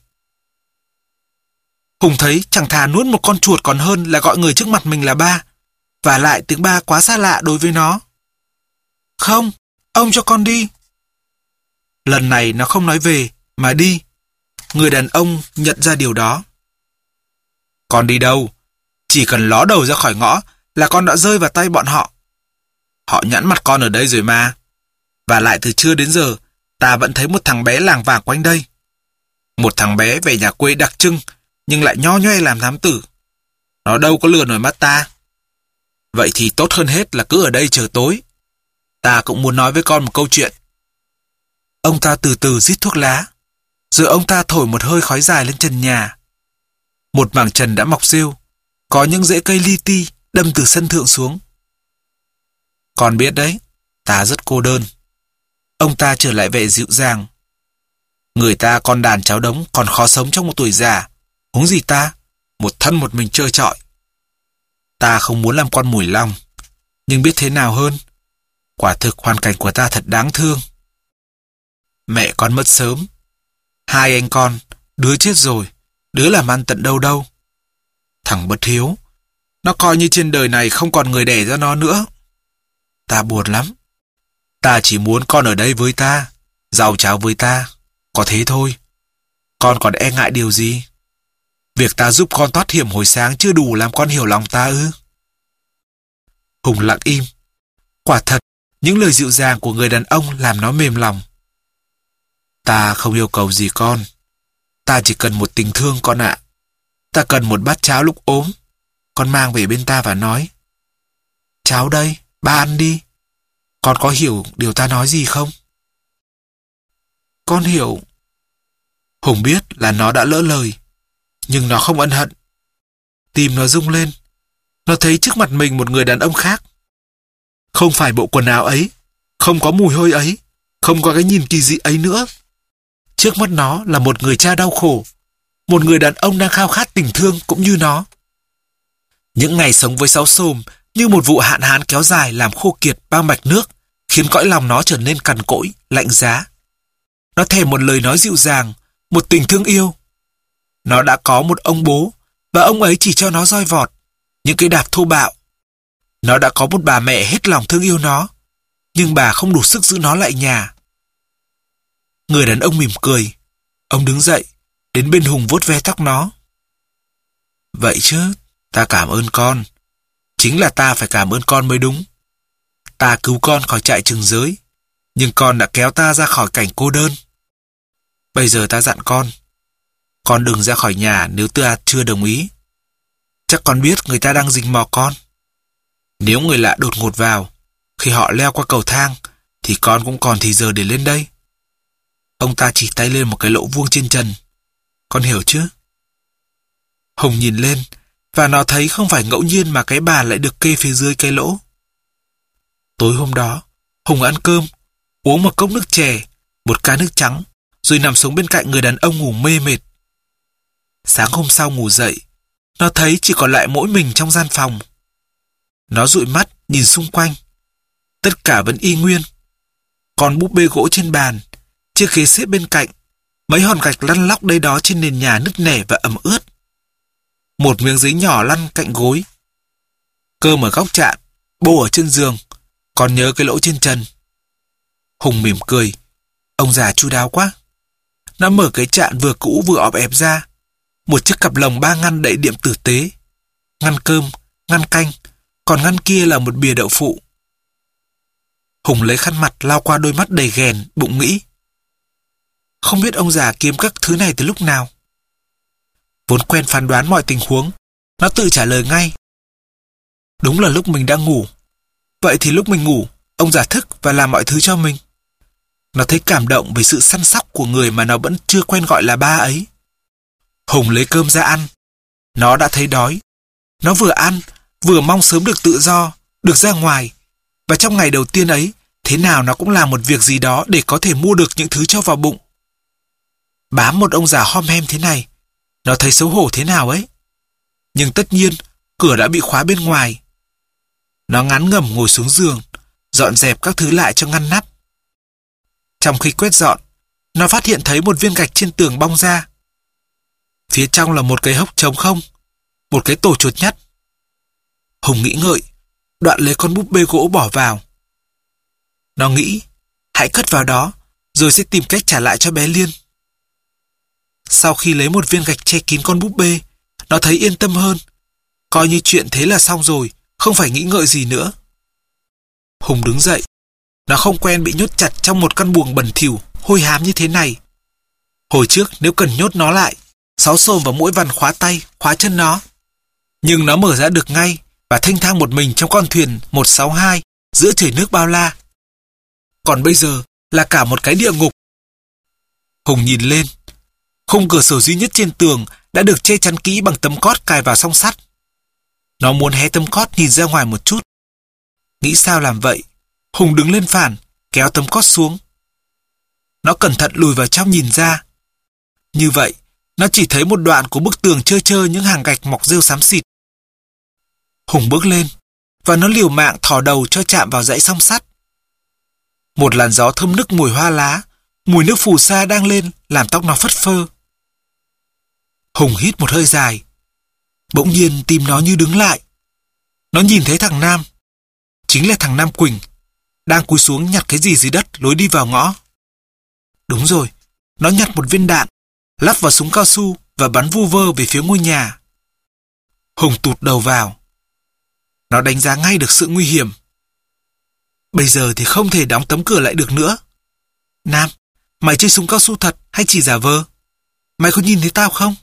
Hùng thấy chẳng thà nuốt một con chuột còn hơn là gọi người trước mặt mình là ba. Và lại tiếng ba quá xa lạ đối với nó. Không, ông cho con đi. Lần này nó không nói về, mà đi. Người đàn ông nhận ra điều đó. Con đi đâu? Chỉ cần ló đầu ra khỏi ngõ là con đã rơi vào tay bọn họ. Họ nhẵn mặt con ở đây rồi mà. Và lại từ trưa đến giờ, ta vẫn thấy một thằng bé làng vàng quanh đây. Một thằng bé về nhà quê đặc trưng, nhưng lại nho nhoe làm thám tử. Nó đâu có lừa nổi mắt ta. Vậy thì tốt hơn hết là cứ ở đây chờ tối. Ta cũng muốn nói với con một câu chuyện. Ông ta từ từ rít thuốc lá. Rồi ông ta thổi một hơi khói dài lên trần nhà. Một mảng trần đã mọc rêu. Có những rễ cây li ti đâm từ sân thượng xuống. Con biết đấy, ta rất cô đơn. Ông ta trở lại vẻ dịu dàng. Người ta con đàn cháu đống còn khó sống trong một tuổi già. Huống gì ta, một thân một mình trơ trọi. Ta không muốn làm con mồi lòng, nhưng biết thế nào hơn. Quả thực hoàn cảnh của ta thật đáng thương. Mẹ con mất sớm. 2 anh con, đứa chết rồi, đứa làm ăn tận đâu đâu. Thằng bất hiếu, nó coi như trên đời này không còn người đẻ ra nó nữa. Ta buồn lắm. Ta chỉ muốn con ở đây với ta, giàu cháo với ta, có thế thôi. Con còn e ngại điều gì? Việc ta giúp con thoát hiểm hồi sáng chưa đủ làm con hiểu lòng ta ư? Hùng lặng im. Quả thật, những lời dịu dàng của người đàn ông làm nó mềm lòng. Ta không yêu cầu gì con. Ta chỉ cần một tình thương con ạ. Ta cần một bát cháo lúc ốm. Con mang về bên ta và nói. Cháo đây, ba ăn đi. Con có hiểu điều ta nói gì không? Con hiểu. Hùng biết là nó đã lỡ lời, nhưng nó không ân hận. Tim nó rung lên. Nó thấy trước mặt mình một người đàn ông khác. Không phải bộ quần áo ấy, không có mùi hôi ấy, không có cái nhìn kỳ dị ấy nữa. Trước mắt nó là một người cha đau khổ, một người đàn ông đang khao khát tình thương cũng như nó. Những ngày sống với Sáu Xồm như một vụ hạn hán kéo dài làm khô kiệt bao mạch nước, khiến cõi lòng nó trở nên cằn cỗi, lạnh giá. Nó thèm một lời nói dịu dàng, một tình thương yêu. Nó đã có một ông bố, và ông ấy chỉ cho nó roi vọt, những cái đạp thô bạo. Nó đã có một bà mẹ hết lòng thương yêu nó, nhưng bà không đủ sức giữ nó lại nhà. Người đàn ông mỉm cười. Ông đứng dậy, đến bên Hùng vuốt ve tóc nó. Vậy chứ, ta cảm ơn con. Chính là ta phải cảm ơn con mới đúng. Ta cứu con khỏi trại chừng giới, nhưng con đã kéo ta ra khỏi cảnh cô đơn. Bây giờ ta dặn con đừng ra khỏi nhà nếu ta chưa đồng ý. Chắc con biết người ta đang rình mò con. Nếu người lạ đột ngột vào, khi họ leo qua cầu thang, thì con cũng còn thì giờ để lên đây. Ông ta chỉ tay lên một cái lỗ vuông trên trần. Con hiểu chứ? Hùng nhìn lên, và nó thấy không phải ngẫu nhiên mà cái bàn lại được kê phía dưới cái lỗ. Tối hôm đó, Hùng ăn cơm, uống một cốc nước chè, một ca nước trắng, rồi nằm xuống bên cạnh người đàn ông ngủ mê mệt. Sáng hôm sau ngủ dậy, nó thấy chỉ còn lại mỗi mình trong gian phòng. Nó dụi mắt nhìn xung quanh. Tất cả vẫn y nguyên. Con búp bê gỗ trên bàn, chiếc ghế xếp bên cạnh, mấy hòn gạch lăn lóc đây đó trên nền nhà nứt nẻ và ẩm ướt. Một miếng giấy nhỏ lăn cạnh gối. Cơm ở góc chạn, bô ở trên giường, còn nhớ cái lỗ trên trần. Hùng mỉm cười. Ông già chu đáo quá. Nó mở cái chạn vừa cũ vừa ọp ẹp ra. Một chiếc cặp lồng 3 ngăn đậy đệm tử tế. Ngăn cơm, ngăn canh, còn ngăn kia là một bìa đậu phụ. Hùng lấy khăn mặt lau qua đôi mắt đầy ghèn, bụng nghĩ. Không biết ông già kiếm các thứ này từ lúc nào. Vốn quen phán đoán mọi tình huống, nó tự trả lời ngay. Đúng là lúc mình đang ngủ. Vậy thì lúc mình ngủ, ông già thức và làm mọi thứ cho mình. Nó thấy cảm động về sự săn sóc của người mà nó vẫn chưa quen gọi là ba ấy. Hùng lấy cơm ra ăn. Nó đã thấy đói. Nó vừa ăn, vừa mong sớm được tự do, được ra ngoài. Và trong ngày đầu tiên ấy, thế nào nó cũng làm một việc gì đó để có thể mua được những thứ cho vào bụng. Bám một ông già hom hem thế này, nó thấy xấu hổ thế nào ấy. Nhưng tất nhiên, cửa đã bị khóa bên ngoài. Nó ngán ngẩm ngồi xuống giường, dọn dẹp các thứ lại cho ngăn nắp. Trong khi quét dọn, nó phát hiện thấy một viên gạch trên tường bong ra. Phía trong là một cái hốc trống không, một cái tổ chuột nhắt. Hùng nghĩ ngợi, đoạn lấy con búp bê gỗ bỏ vào. Nó nghĩ, hãy cất vào đó, rồi sẽ tìm cách trả lại cho bé Liên. Sau khi lấy một viên gạch che kín con búp bê, nó thấy yên tâm hơn. Coi như chuyện thế là xong rồi, không phải nghĩ ngợi gì nữa. Hùng đứng dậy. Nó không quen bị nhốt chặt trong một căn buồng bẩn thỉu, hôi hám như thế này. Hồi trước nếu cần nhốt nó lại, Sáu Xồm và Mũi Vằn khóa tay, khóa chân nó. Nhưng nó mở ra được ngay và thênh thang một mình trong con thuyền 162 giữa trời nước bao la. Còn bây giờ là cả một cái địa ngục. Hùng nhìn lên. Khung cửa sổ duy nhất trên tường đã được che chắn kỹ bằng tấm cót cài vào song sắt. Nó muốn hé tấm cót nhìn ra ngoài một chút. Nghĩ sao làm vậy, Hùng đứng lên phản, kéo tấm cót xuống. Nó cẩn thận lùi vào trong nhìn ra. Như vậy, nó chỉ thấy một đoạn của bức tường trơ trơ những hàng gạch mọc rêu xám xịt. Hùng bước lên, và nó liều mạng thò đầu cho chạm vào dãy song sắt. Một làn gió thơm nức mùi hoa lá, mùi nước phù sa đang lên làm tóc nó phất phơ. Hùng hít một hơi dài. Bỗng nhiên tim nó như đứng lại. Nó nhìn thấy thằng Nam. Chính là thằng Nam Quỳnh, đang cúi xuống nhặt cái gì dưới đất lối đi vào ngõ. Đúng rồi, nó nhặt một viên đạn, lắp vào súng cao su và bắn vu vơ về phía ngôi nhà. Hùng tụt đầu vào. Nó đánh giá ngay được sự nguy hiểm. Bây giờ thì không thể đóng tấm cửa lại được nữa. Nam, mày chơi súng cao su thật hay chỉ giả vờ? Mày có nhìn thấy tao không?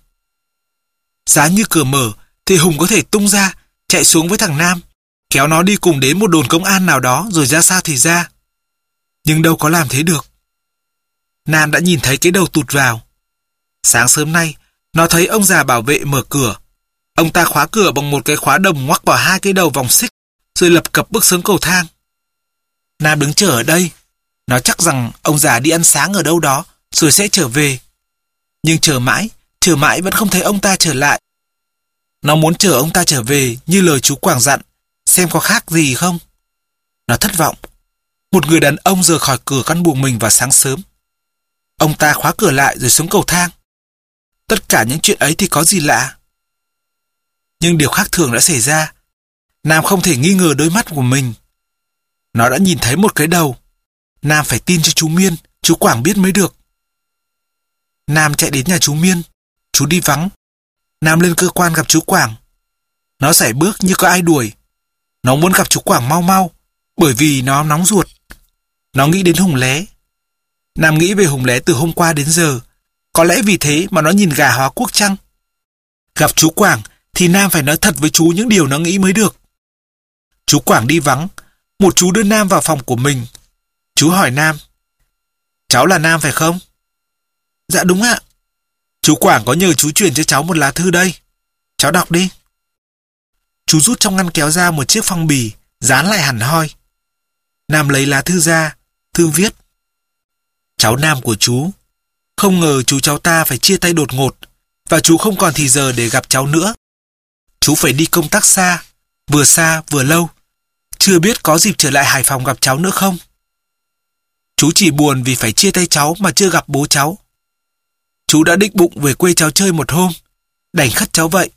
Giá như cửa mở thì Hùng có thể tung ra, chạy xuống với thằng Nam, kéo nó đi cùng đến một đồn công an nào đó rồi ra sao thì ra. Nhưng đâu có làm thế được. Nam đã nhìn thấy cái đầu tụt vào. Sáng sớm nay, nó thấy ông già bảo vệ mở cửa. Ông ta khóa cửa bằng một cái khóa đồng ngoắc vào hai cái đầu vòng xích, rồi lập cập bước xuống cầu thang. Nam đứng chờ ở đây. Nó chắc rằng ông già đi ăn sáng ở đâu đó, rồi sẽ trở về. Nhưng chờ mãi vẫn không thấy ông ta trở lại. Nó muốn chờ ông ta trở về như lời chú Quảng dặn, xem có khác gì không. Nó thất vọng. Một người đàn ông rời khỏi cửa căn buồng mình vào sáng sớm. Ông ta khóa cửa lại rồi xuống cầu thang. Tất cả những chuyện ấy thì có gì lạ. Nhưng điều khác thường đã xảy ra. Nam không thể nghi ngờ đôi mắt của mình. Nó đã nhìn thấy một cái đầu. Nam phải tin cho chú Miên, chú Quảng biết mới được. Nam chạy đến nhà chú Miên. Chú đi vắng. Nam lên cơ quan gặp chú Quảng. Nó sải bước như có ai đuổi. Nó muốn gặp chú Quảng mau mau, bởi vì nó nóng ruột. Nó nghĩ đến Hùng Lé. Nam nghĩ về Hùng Lé từ hôm qua đến giờ. Có lẽ vì thế mà nó nhìn gà hóa quốc chăng? Gặp chú Quảng thì Nam phải nói thật với chú những điều nó nghĩ mới được. Chú Quảng đi vắng. Một chú đưa Nam vào phòng của mình. Chú hỏi Nam: "Cháu là Nam phải không?" "Dạ đúng ạ." "Chú Quảng có nhờ chú chuyển cho cháu một lá thư đây. Cháu đọc đi." Chú rút trong ngăn kéo ra một chiếc phong bì, dán lại hẳn hoi. Nam lấy lá thư ra. Thư viết: "Cháu Nam của chú. Không ngờ chú cháu ta phải chia tay đột ngột, và chú không còn thì giờ để gặp cháu nữa. Chú phải đi công tác xa vừa lâu. Chưa biết có dịp trở lại Hải Phòng gặp cháu nữa không. Chú chỉ buồn vì phải chia tay cháu mà chưa gặp bố cháu. Chú đã định bụng về quê cháu chơi một hôm, đành khất cháu vậy.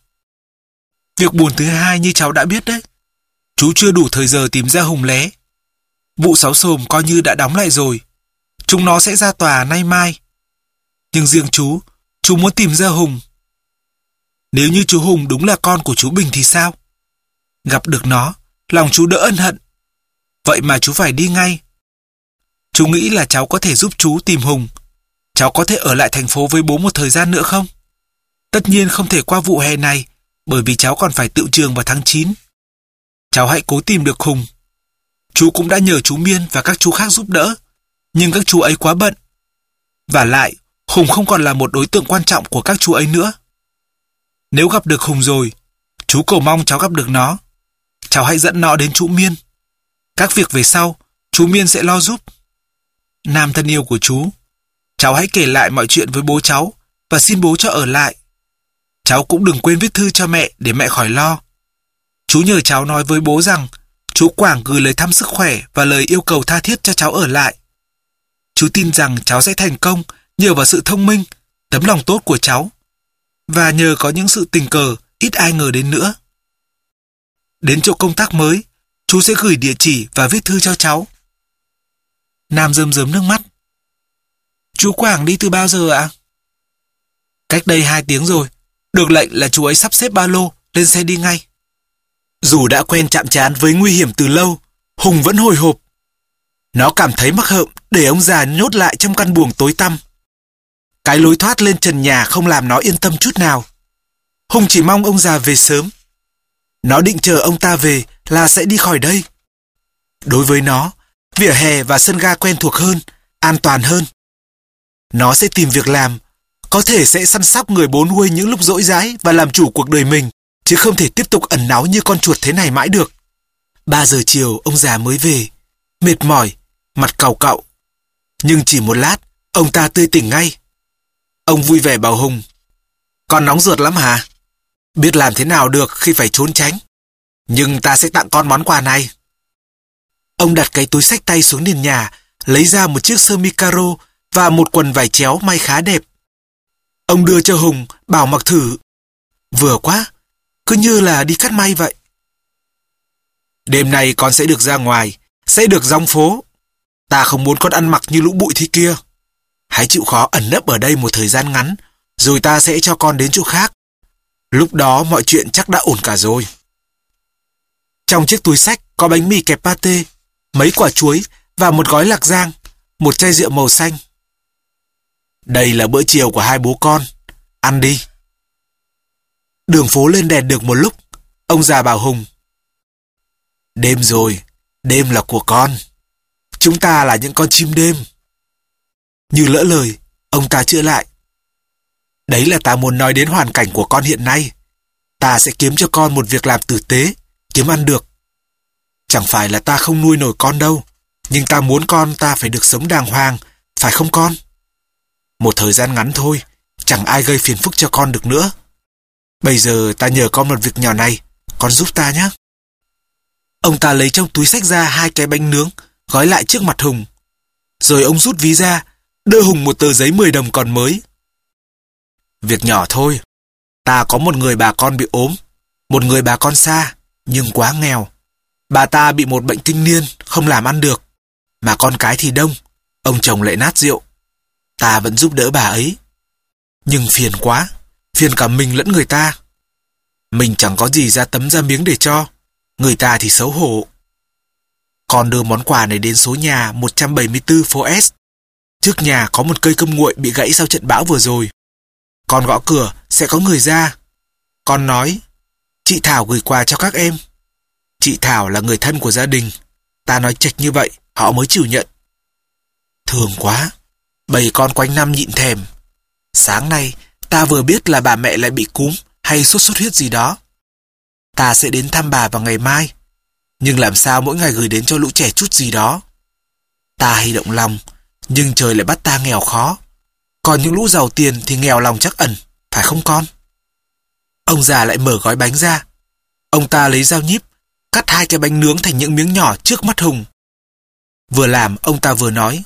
Việc buồn thứ hai như cháu đã biết đấy. Chú chưa đủ thời giờ tìm ra Hùng Lé. Vụ Sáu Xồm coi như đã đóng lại rồi. Chúng nó sẽ ra tòa nay mai. Nhưng riêng chú muốn tìm ra Hùng. Nếu như chú Hùng đúng là con của chú Bình thì sao? Gặp được nó, lòng chú đỡ ân hận. Vậy mà chú phải đi ngay. Chú nghĩ là cháu có thể giúp chú tìm Hùng. Cháu có thể ở lại thành phố với bố một thời gian nữa không? Tất nhiên không thể qua vụ hè này, bởi vì cháu còn phải tựu trường vào tháng 9. Cháu hãy cố tìm được Hùng. Chú cũng đã nhờ chú Miên và các chú khác giúp đỡ, nhưng các chú ấy quá bận. Vả lại, Hùng không còn là một đối tượng quan trọng của các chú ấy nữa. Nếu gặp được Hùng rồi, chú cầu mong cháu gặp được nó. Cháu hãy dẫn nó đến chú Miên. Các việc về sau, chú Miên sẽ lo giúp. Nam thân yêu của chú, cháu hãy kể lại mọi chuyện với bố cháu và xin bố cho ở lại. Cháu cũng đừng quên viết thư cho mẹ để mẹ khỏi lo. Chú nhờ cháu nói với bố rằng chú Quảng gửi lời thăm sức khỏe và lời yêu cầu tha thiết cho cháu ở lại. Chú tin rằng cháu sẽ thành công nhờ vào sự thông minh, tấm lòng tốt của cháu, và nhờ có những sự tình cờ ít ai ngờ đến nữa. Đến chỗ công tác mới, chú sẽ gửi địa chỉ và viết thư cho cháu." Nam rơm rớm nước mắt. "Chú Quảng đi từ bao giờ ạ?" "Cách đây 2 tiếng rồi. Được lệnh là chú ấy sắp xếp ba lô, lên xe đi ngay." Dù đã quen chạm trán với nguy hiểm từ lâu, Hùng vẫn hồi hộp. Nó cảm thấy mắc hợm để ông già nhốt lại trong căn buồng tối tăm. Cái lối thoát lên trần nhà không làm nó yên tâm chút nào. Hùng chỉ mong ông già về sớm. Nó định chờ ông ta về là sẽ đi khỏi đây. Đối với nó, vỉa hè và sân ga quen thuộc hơn, an toàn hơn. Nó sẽ tìm việc làm, có thể sẽ săn sóc người bố nuôi những lúc rỗi rãi và làm chủ cuộc đời mình, chứ không thể tiếp tục ẩn náu như con chuột thế này mãi được. 3 giờ chiều ông già mới về, mệt mỏi, mặt càu cạo. Nhưng chỉ một lát, ông ta tươi tỉnh ngay. Ông vui vẻ bảo Hùng: "Con nóng ruột lắm hả? Biết làm thế nào được khi phải trốn tránh. Nhưng ta sẽ tặng con món quà này." Ông đặt cái túi xách tay xuống nền nhà, lấy ra một chiếc sơ mi caro và một quần vải chéo may khá đẹp. Ông đưa cho Hùng, bảo mặc thử. Vừa quá, cứ như là đi cắt may vậy. "Đêm nay con sẽ được ra ngoài, sẽ được dong phố. Ta không muốn con ăn mặc như lũ bụi thế kia. Hãy chịu khó ẩn nấp ở đây một thời gian ngắn, rồi ta sẽ cho con đến chỗ khác. Lúc đó mọi chuyện chắc đã ổn cả rồi." Trong chiếc túi xách có bánh mì kẹp pate, mấy quả chuối và một gói lạc rang, một chai rượu màu xanh. "Đây là bữa chiều của hai bố con. Ăn đi." Đường phố lên đèn được một lúc, ông già bảo Hùng: "Đêm rồi, đêm là của con. Chúng ta là những con chim đêm." Như lỡ lời, ông ta chữa lại: "Đấy là ta muốn nói đến hoàn cảnh của con hiện nay. Ta sẽ kiếm cho con một việc làm tử tế, kiếm ăn được. Chẳng phải là ta không nuôi nổi con đâu, nhưng ta muốn con ta phải được sống đàng hoàng, phải không con? Một thời gian ngắn thôi, chẳng ai gây phiền phức cho con được nữa. Bây giờ ta nhờ con một việc nhỏ này, con giúp ta nhé. Ông ta lấy trong túi xách ra 2 cái bánh nướng, gói lại trước mặt Hùng. Rồi ông rút ví ra, đưa Hùng một tờ giấy 10 đồng còn mới. Việc nhỏ thôi, ta có một người bà con bị ốm, một người bà con xa, nhưng quá nghèo. Bà ta bị một bệnh kinh niên, không làm ăn được, mà con cái thì đông, ông chồng lại nát rượu. Ta vẫn giúp đỡ bà ấy. Nhưng phiền quá, phiền cả mình lẫn người ta. Mình chẳng có gì ra tấm ra miếng để cho, người ta thì xấu hổ. Con đưa món quà này đến số nhà 174 phố S. Trước nhà có một cây câm nguội bị gãy sau trận bão vừa rồi. Con gõ cửa, sẽ có người ra. Con nói, chị Thảo gửi quà cho các em. Chị Thảo là người thân của gia đình. Ta nói chệch như vậy, họ mới chịu nhận. Thương quá, bầy con quanh năm nhịn thèm. Sáng nay, ta vừa biết là bà mẹ lại bị cúm hay sốt xuất huyết gì đó. Ta sẽ đến thăm bà vào ngày mai. Nhưng làm sao mỗi ngày gửi đến cho lũ trẻ chút gì đó. Ta hay động lòng, nhưng trời lại bắt ta nghèo khó. Còn những lũ giàu tiền thì nghèo lòng chắc ẩn, phải không con? Ông già lại mở gói bánh ra. Ông ta lấy dao nhíp, cắt 2 cái bánh nướng thành những miếng nhỏ trước mắt Hùng. Vừa làm, ông ta vừa nói.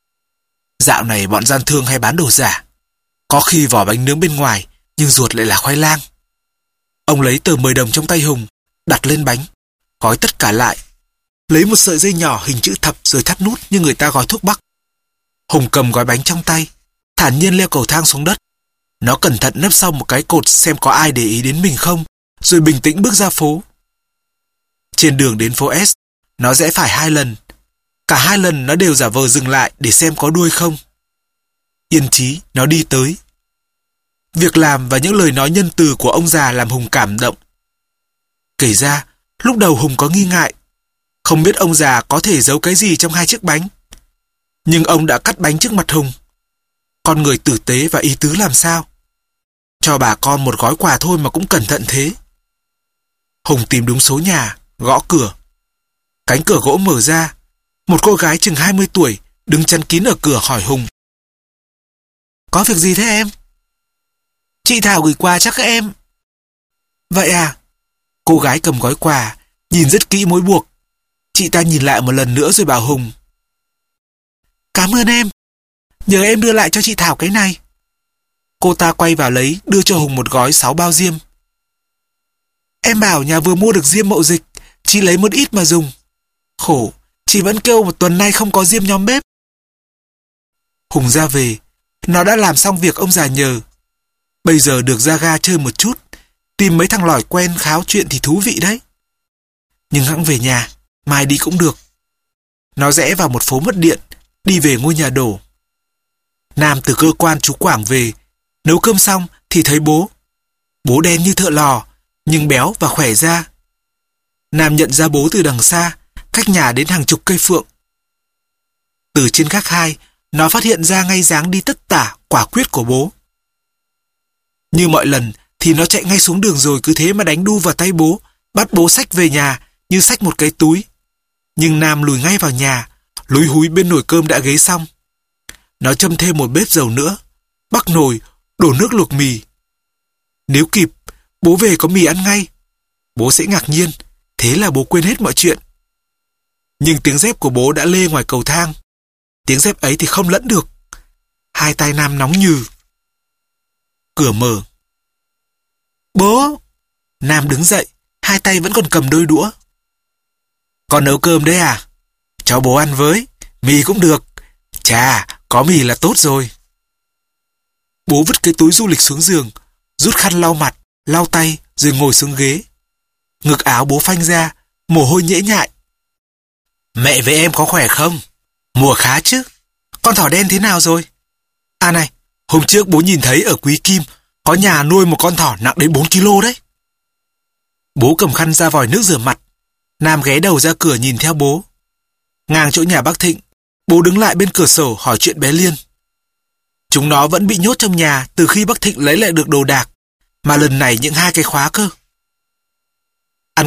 Dạo này bọn gian thương hay bán đồ giả. Có khi vỏ bánh nướng bên ngoài, nhưng ruột lại là khoai lang. Ông lấy tờ 10 đồng trong tay Hùng, đặt lên bánh, gói tất cả lại. Lấy một sợi dây nhỏ hình chữ thập rồi thắt nút như người ta gói thuốc bắc. Hùng cầm gói bánh trong tay, thản nhiên leo cầu thang xuống đất. Nó cẩn thận nấp sau một cái cột xem có ai để ý đến mình không, rồi bình tĩnh bước ra phố. Trên đường đến phố S, nó rẽ phải 2 lần. Cả 2 lần nó đều giả vờ dừng lại để xem có đuôi không. Yên chí, nó đi tới. Việc làm và những lời nói nhân từ của ông già làm Hùng cảm động. Kể ra, lúc đầu Hùng có nghi ngại, không biết ông già có thể giấu cái gì trong 2 chiếc bánh. Nhưng ông đã cắt bánh trước mặt Hùng. Con người tử tế và ý tứ làm sao? Cho bà con một gói quà thôi mà cũng cẩn thận thế. Hùng tìm đúng số nhà, gõ cửa. Cánh cửa gỗ mở ra. Một cô gái chừng 20 tuổi đứng chắn kín ở cửa hỏi Hùng. Có việc gì thế em? Chị Thảo gửi quà cho các em. Vậy à? Cô gái cầm gói quà, nhìn rất kỹ mối buộc. Chị ta nhìn lại một lần nữa rồi bảo Hùng. Cảm ơn em. Nhờ em đưa lại cho chị Thảo cái này. Cô ta quay vào lấy, đưa cho Hùng một gói 6 bao diêm. Em bảo nhà vừa mua được diêm mậu dịch, chị lấy một ít mà dùng. Khổ, chị vẫn kêu một tuần nay không có diêm nhóm bếp. Hùng ra về, nó đã làm xong việc ông già nhờ. Bây giờ được ra ga chơi một chút, tìm mấy thằng lỏi quen kháo chuyện thì thú vị đấy. Nhưng hẵng về nhà, mai đi cũng được. Nó rẽ vào một phố mất điện, đi về ngôi nhà đổ. Nam từ cơ quan chú Quảng về, nấu cơm xong thì thấy bố. Bố đen như thợ lò, nhưng béo và khỏe ra. Nam nhận ra bố từ đằng xa, cách nhà đến hàng chục cây phượng. Từ trên gác 2, nó phát hiện ra ngay dáng đi tất tả, quả quyết của bố. Như mọi lần thì nó chạy ngay xuống đường rồi cứ thế mà đánh đu vào tay bố, bắt bố xách về nhà như xách một cái túi. Nhưng Nam lùi ngay vào nhà, lúi húi bên nồi cơm đã ghế xong. Nó châm thêm một bếp dầu nữa, bắc nồi, đổ nước luộc mì. Nếu kịp, bố về có mì ăn ngay. Bố sẽ ngạc nhiên, thế là bố quên hết mọi chuyện. Nhưng tiếng dép của bố đã lê ngoài cầu thang. Tiếng dép ấy thì không lẫn được. 2 tay Nam nóng nhừ. Cửa mở. Bố! Nam đứng dậy, 2 tay vẫn còn cầm đôi đũa. Con nấu cơm đấy à? Cho bố ăn với, mì cũng được. Chà, có mì là tốt rồi. Bố vứt cái túi du lịch xuống giường, rút khăn lau mặt, lau tay rồi ngồi xuống ghế. Ngực áo bố phanh ra, mồ hôi nhễ nhại. Mẹ với em có khỏe không? Mùa khá chứ. Con thỏ đen thế nào rồi? À này, hôm trước bố nhìn thấy ở Quý Kim có nhà nuôi một con thỏ nặng đến 4 kg đấy. Bố cầm khăn ra vòi nước rửa mặt. Nam ghé đầu ra cửa nhìn theo bố. Ngang chỗ nhà bác Thịnh, bố đứng lại bên cửa sổ hỏi chuyện bé Liên. Chúng nó vẫn bị nhốt trong nhà từ khi bác Thịnh lấy lại được đồ đạc, mà lần này những 2 cái khóa cơ.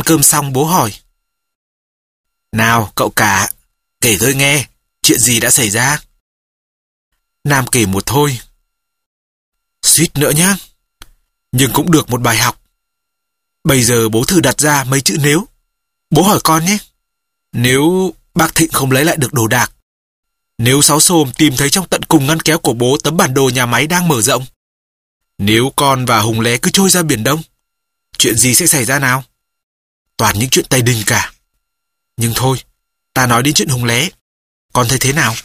cơm xong bố hỏi. Nào cậu cả, kể tôi nghe, chuyện gì đã xảy ra? Nam kể một thôi. Suýt nữa nhá. Nhưng cũng được một bài học. Bây giờ bố thử đặt ra mấy chữ nếu. Bố hỏi con nhé. Nếu bác Thịnh không lấy lại được đồ đạc, nếu Sáu Xồm tìm thấy trong tận cùng ngăn kéo của bố tấm bản đồ nhà máy đang mở rộng, nếu con và Hùng Lé cứ trôi ra Biển Đông, chuyện gì sẽ xảy ra nào? Toàn những chuyện Tây Đình cả. Nhưng thôi, ta nói đến chuyện Hùng Lé. Con thấy thế nào?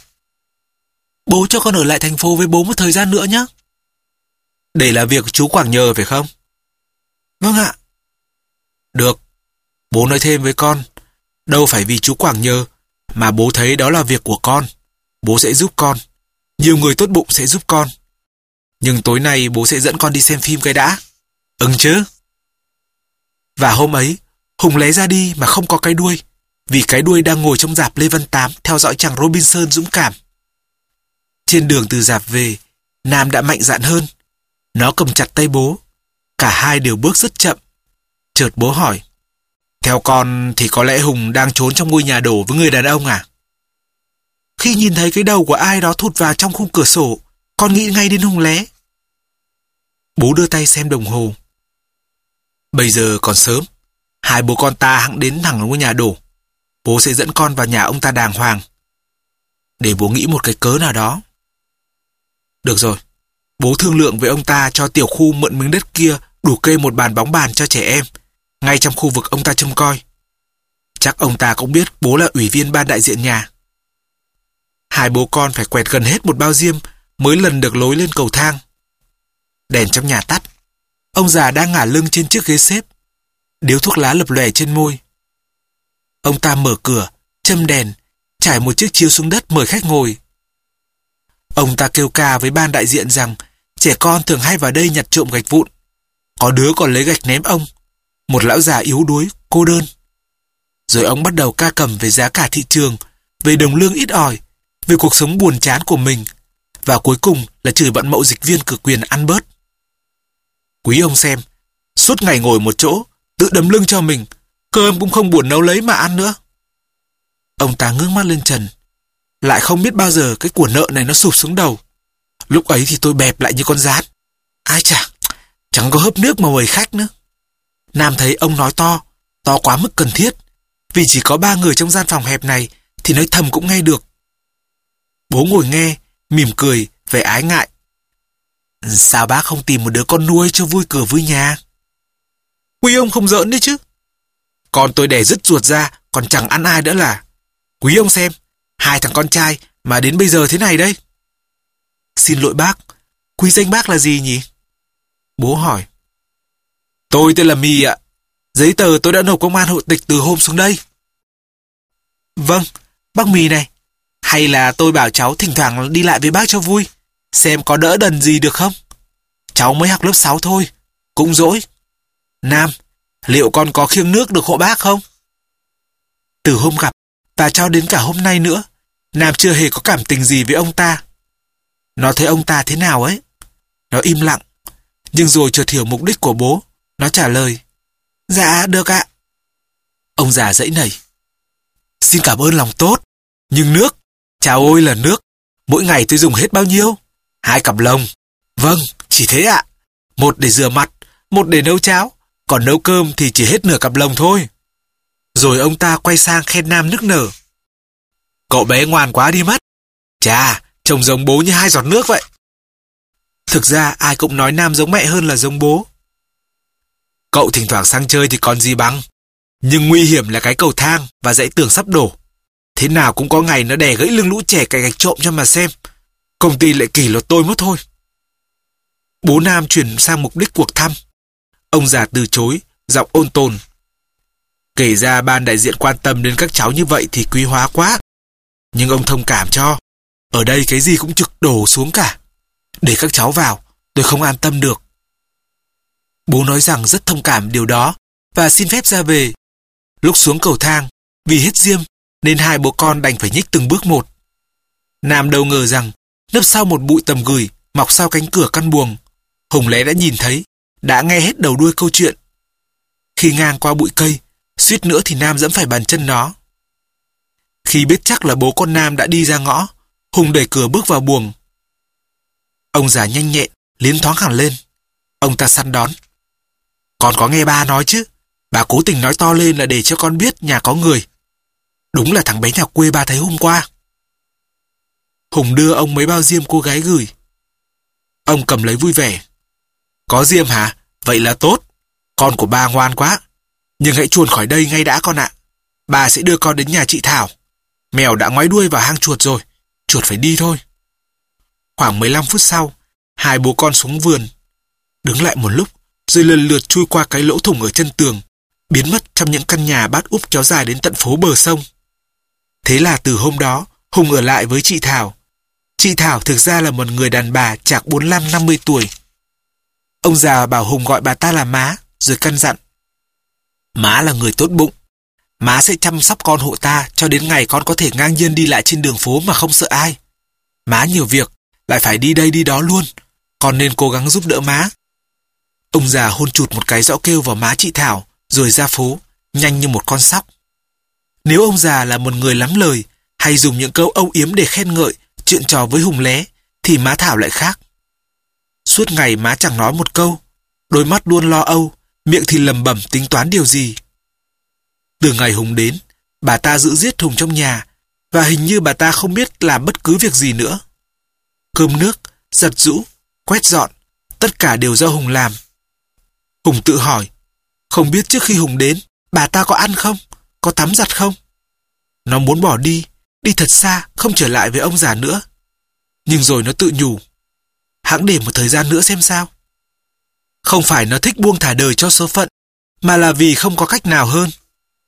Bố cho con ở lại thành phố với bố một thời gian nữa nhé. Để là việc chú Quảng nhờ phải không? Vâng ạ. Được. Bố nói thêm với con. Đâu phải vì chú Quảng nhờ, mà bố thấy đó là việc của con. Bố sẽ giúp con. Nhiều người tốt bụng sẽ giúp con. Nhưng tối nay bố sẽ dẫn con đi xem phim cái đã. Chứ. Và hôm ấy, Hùng Lé ra đi mà không có cái đuôi, vì cái đuôi đang ngồi trong rạp Lê Văn Tám theo dõi chàng Robinson dũng cảm. Trên đường từ rạp về, Nam đã mạnh dạn hơn. Nó cầm chặt tay bố. Cả hai đều bước rất chậm. Chợt bố hỏi. Theo con thì có lẽ Hùng đang trốn trong ngôi nhà đổ với người đàn ông à? Khi nhìn thấy cái đầu của ai đó thụt vào trong khung cửa sổ, con nghĩ ngay đến Hùng Lé. Bố đưa tay xem đồng hồ. Bây giờ còn sớm. Hai bố con ta hẵng đến thẳng ngôi nhà đổ. Bố sẽ dẫn con vào nhà ông ta đàng hoàng. Để bố nghĩ một cái cớ nào đó. Được rồi. Bố thương lượng với ông ta cho tiểu khu mượn miếng đất kia đủ kê một bàn bóng bàn cho trẻ em, ngay trong khu vực ông ta trông coi. Chắc ông ta cũng biết bố là ủy viên ban đại diện nhà. Hai bố con phải quẹt gần hết một bao diêm mới lần được lối lên cầu thang. Đèn trong nhà tắt. Ông già đang ngả lưng trên chiếc ghế xếp. Điếu thuốc lá lập lòe trên môi. Ông ta mở cửa, châm đèn, trải một chiếc chiếu xuống đất mời khách ngồi. Ông ta kêu ca với ban đại diện rằng trẻ con thường hay vào đây nhặt trộm gạch vụn. Có đứa còn lấy gạch ném ông. Một lão già yếu đuối, cô đơn. Rồi ông bắt đầu ca cẩm về giá cả thị trường, về đồng lương ít ỏi, về cuộc sống buồn chán của mình, và cuối cùng là chửi bọn mậu dịch viên cực quyền ăn bớt. Quý ông xem, suốt ngày ngồi một chỗ, tự đấm lưng cho mình, cơm cũng không buồn nấu lấy mà ăn nữa. Ông ta ngước mắt lên trần. Lại không biết bao giờ cái của nợ này nó sụp xuống đầu. Lúc ấy thì tôi bẹp lại như con rán. Ai chả, chẳng có hớp nước mà mời khách nữa. Nam thấy ông nói to, to quá mức cần thiết. Vì chỉ có 3 người trong gian phòng hẹp này thì nói thầm cũng nghe được. Bố ngồi nghe, mỉm cười, vẻ ái ngại. Sao bác không tìm một đứa con nuôi cho vui cửa vui nhà? Quý ông không giỡn đấy chứ. Con tôi đẻ dứt ruột ra, còn chẳng ăn ai nữa là. Quý ông xem, 2 thằng con trai mà đến bây giờ thế này đây. Xin lỗi bác, quý danh bác là gì nhỉ? Bố hỏi. Tôi tên là Mì ạ. Giấy tờ tôi đã nộp công an hộ tịch từ hôm xuống đây. Vâng, bác Mì này. Hay là tôi bảo cháu thỉnh thoảng đi lại với bác cho vui, xem có đỡ đần gì được không? Cháu mới học lớp 6 thôi, cũng dỗi. Nam, liệu con có khiêng nước được hộ bác không? Từ hôm gặp, và cho đến cả hôm nay nữa, Nam chưa hề có cảm tình gì với ông ta. Nó thấy ông ta thế nào ấy. Nó im lặng, nhưng rồi chợt hiểu mục đích của bố. Nó trả lời. Dạ, được ạ. Ông già dãy nảy. Xin cảm ơn lòng tốt. Nhưng nước, chào ôi là nước. Mỗi ngày tôi dùng hết bao nhiêu? 2 cặp lồng. Vâng, chỉ thế ạ. 1 để rửa mặt, 1 để nấu cháo. Còn nấu cơm thì chỉ hết nửa cặp lồng thôi. Rồi ông ta quay sang khen Nam nức nở. Cậu bé ngoan quá đi mất. Chà, trông giống bố như 2 giọt nước vậy. Thực ra ai cũng nói Nam giống mẹ hơn là giống bố. Cậu thỉnh thoảng sang chơi thì còn gì bằng. Nhưng nguy hiểm là cái cầu thang và dãy tường sắp đổ. Thế nào cũng có ngày nó đè gãy lưng lũ trẻ cày gạch trộm cho mà xem. Công ty lại kỷ luật tôi mất thôi. Bố Nam chuyển sang mục đích cuộc thăm. Ông già từ chối, giọng ôn tồn. Kể ra ban đại diện quan tâm đến các cháu như vậy thì quý hóa quá. Nhưng ông thông cảm cho. Ở đây cái gì cũng trực đổ xuống cả. Để các cháu vào, tôi không an tâm được. Bố nói rằng rất thông cảm điều đó và xin phép ra về. Lúc xuống cầu thang, vì hết diêm nên 2 bố con đành phải nhích từng bước một. Nam đâu ngờ rằng nấp sau một bụi tầm gửi mọc sau cánh cửa căn buồng, Hùng Lé đã nhìn thấy, đã nghe hết đầu đuôi câu chuyện. Khi ngang qua bụi cây, Suýt nữa thì Nam dẫm phải bàn chân nó. Khi biết chắc là bố con Nam đã đi ra ngõ, Hùng đẩy cửa bước vào buồng. Ông già nhanh nhẹn, liến thoáng hẳn lên. Ông ta săn đón. Con có nghe ba nói chứ? Bà cố tình nói to lên là để cho con biết nhà có người. Đúng là thằng bé nhà quê ba thấy hôm qua. Hùng đưa ông mấy bao diêm cô gái gửi. Ông cầm lấy vui vẻ. Có diêm hả? Vậy là tốt. Con của ba ngoan quá. Nhưng hãy chuồn khỏi đây ngay đã con ạ. Bà sẽ đưa con đến nhà chị Thảo. Mèo đã ngoái đuôi vào hang chuột rồi. Chuột phải đi thôi. Khoảng 15 phút sau, hai bố con xuống vườn. Đứng lại một lúc, rồi lần lượt chui qua cái lỗ thủng ở chân tường, biến mất trong những căn nhà bát úp kéo dài đến tận phố bờ sông. Thế là từ hôm đó, Hùng ở lại với chị Thảo. Chị Thảo thực ra là một người đàn bà chạc 45-50 tuổi. Ông già bảo Hùng gọi bà ta là má, rồi căn dặn. Má là người tốt bụng. Má sẽ chăm sóc con hộ ta cho đến ngày con có thể ngang nhiên đi lại trên đường phố mà không sợ ai. Má nhiều việc, lại phải đi đây đi đó luôn. Con nên cố gắng giúp đỡ má. Ông già hôn chụt một cái giõ kêu vào má chị Thảo, rồi ra phố, nhanh như một con sóc. Nếu ông già là một người lắm lời, hay dùng những câu âu yếm để khen ngợi, chuyện trò với Hùng lé, thì má Thảo lại khác. Suốt ngày má chẳng nói một câu, đôi mắt luôn lo âu, miệng thì lẩm bẩm tính toán điều gì. Từ ngày Hùng đến, bà ta giữ giết Hùng trong nhà, và hình như bà ta không biết làm bất cứ việc gì nữa. Cơm nước, giặt giũ, quét dọn, tất cả đều do Hùng làm. Hùng tự hỏi, không biết trước khi Hùng đến, bà ta có ăn không? Có tắm giặt không? Nó muốn bỏ đi thật xa, không trở lại với ông già nữa. Nhưng rồi nó tự nhủ, hẵng để một thời gian nữa xem sao. Không phải nó thích buông thả đời cho số phận, mà là vì không có cách nào hơn.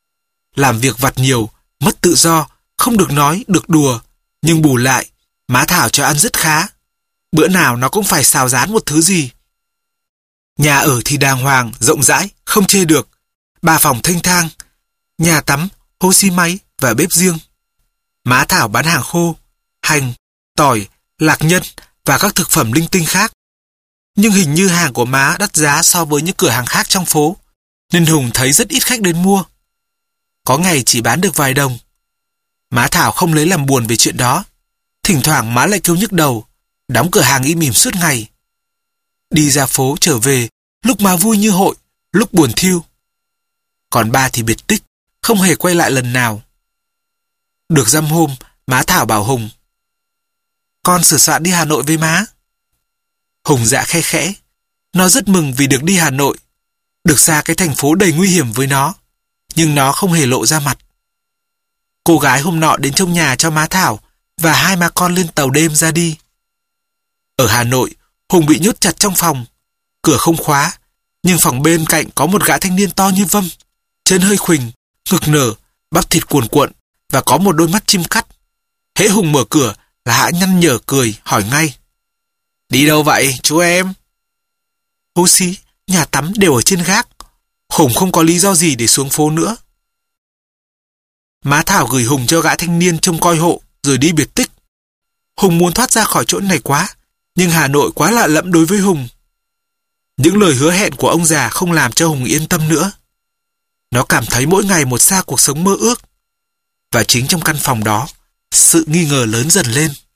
Làm việc vặt nhiều, mất tự do, không được nói, được đùa, nhưng bù lại, má Thảo cho ăn rất khá. Bữa nào nó cũng phải xào rán một thứ gì. Nhà ở thì đàng hoàng, rộng rãi, không chê được. 3 phòng thênh thang, nhà tắm, hô xi máy và bếp riêng. Má Thảo bán hàng khô, hành, tỏi, lạc nhân và các thực phẩm linh tinh khác. Nhưng hình như hàng của má đắt giá so với những cửa hàng khác trong phố, nên Hùng thấy rất ít khách đến mua. Có ngày chỉ bán được vài đồng. Má Thảo không lấy làm buồn về chuyện đó. Thỉnh thoảng má lại kêu nhức đầu, đóng cửa hàng im ỉm suốt ngày. Đi ra phố trở về, lúc má vui như hội, lúc buồn thiêu. Còn ba thì biệt tích, không hề quay lại lần nào. Được dăm hôm, má Thảo bảo Hùng, con sửa soạn đi Hà Nội với má. Hùng dạ khe khẽ. Nó rất mừng vì được đi Hà Nội, được xa cái thành phố đầy nguy hiểm với nó, nhưng nó không hề lộ ra mặt. Cô gái hôm nọ đến trông nhà cho má Thảo, và hai má con lên tàu đêm ra đi. Ở Hà Nội, Hùng bị nhốt chặt trong phòng, cửa không khóa, nhưng phòng bên cạnh có một gã thanh niên to như vâm, chân hơi khuỳnh, ngực nở, bắp thịt cuồn cuộn và có một đôi mắt chim cắt. Hễ Hùng mở cửa là gã nhăn nhở cười, hỏi ngay. Đi đâu vậy, chú em? Hố xí, nhà tắm đều ở trên gác. Hùng không có lý do gì để xuống phố nữa. Má Thảo gửi Hùng cho gã thanh niên trông coi hộ, rồi đi biệt tích. Hùng muốn thoát ra khỏi chỗ này quá, nhưng Hà Nội quá lạ lẫm đối với Hùng. Những lời hứa hẹn của ông già không làm cho Hùng yên tâm nữa. Nó cảm thấy mỗi ngày một xa cuộc sống mơ ước. Và chính trong căn phòng đó, sự nghi ngờ lớn dần lên.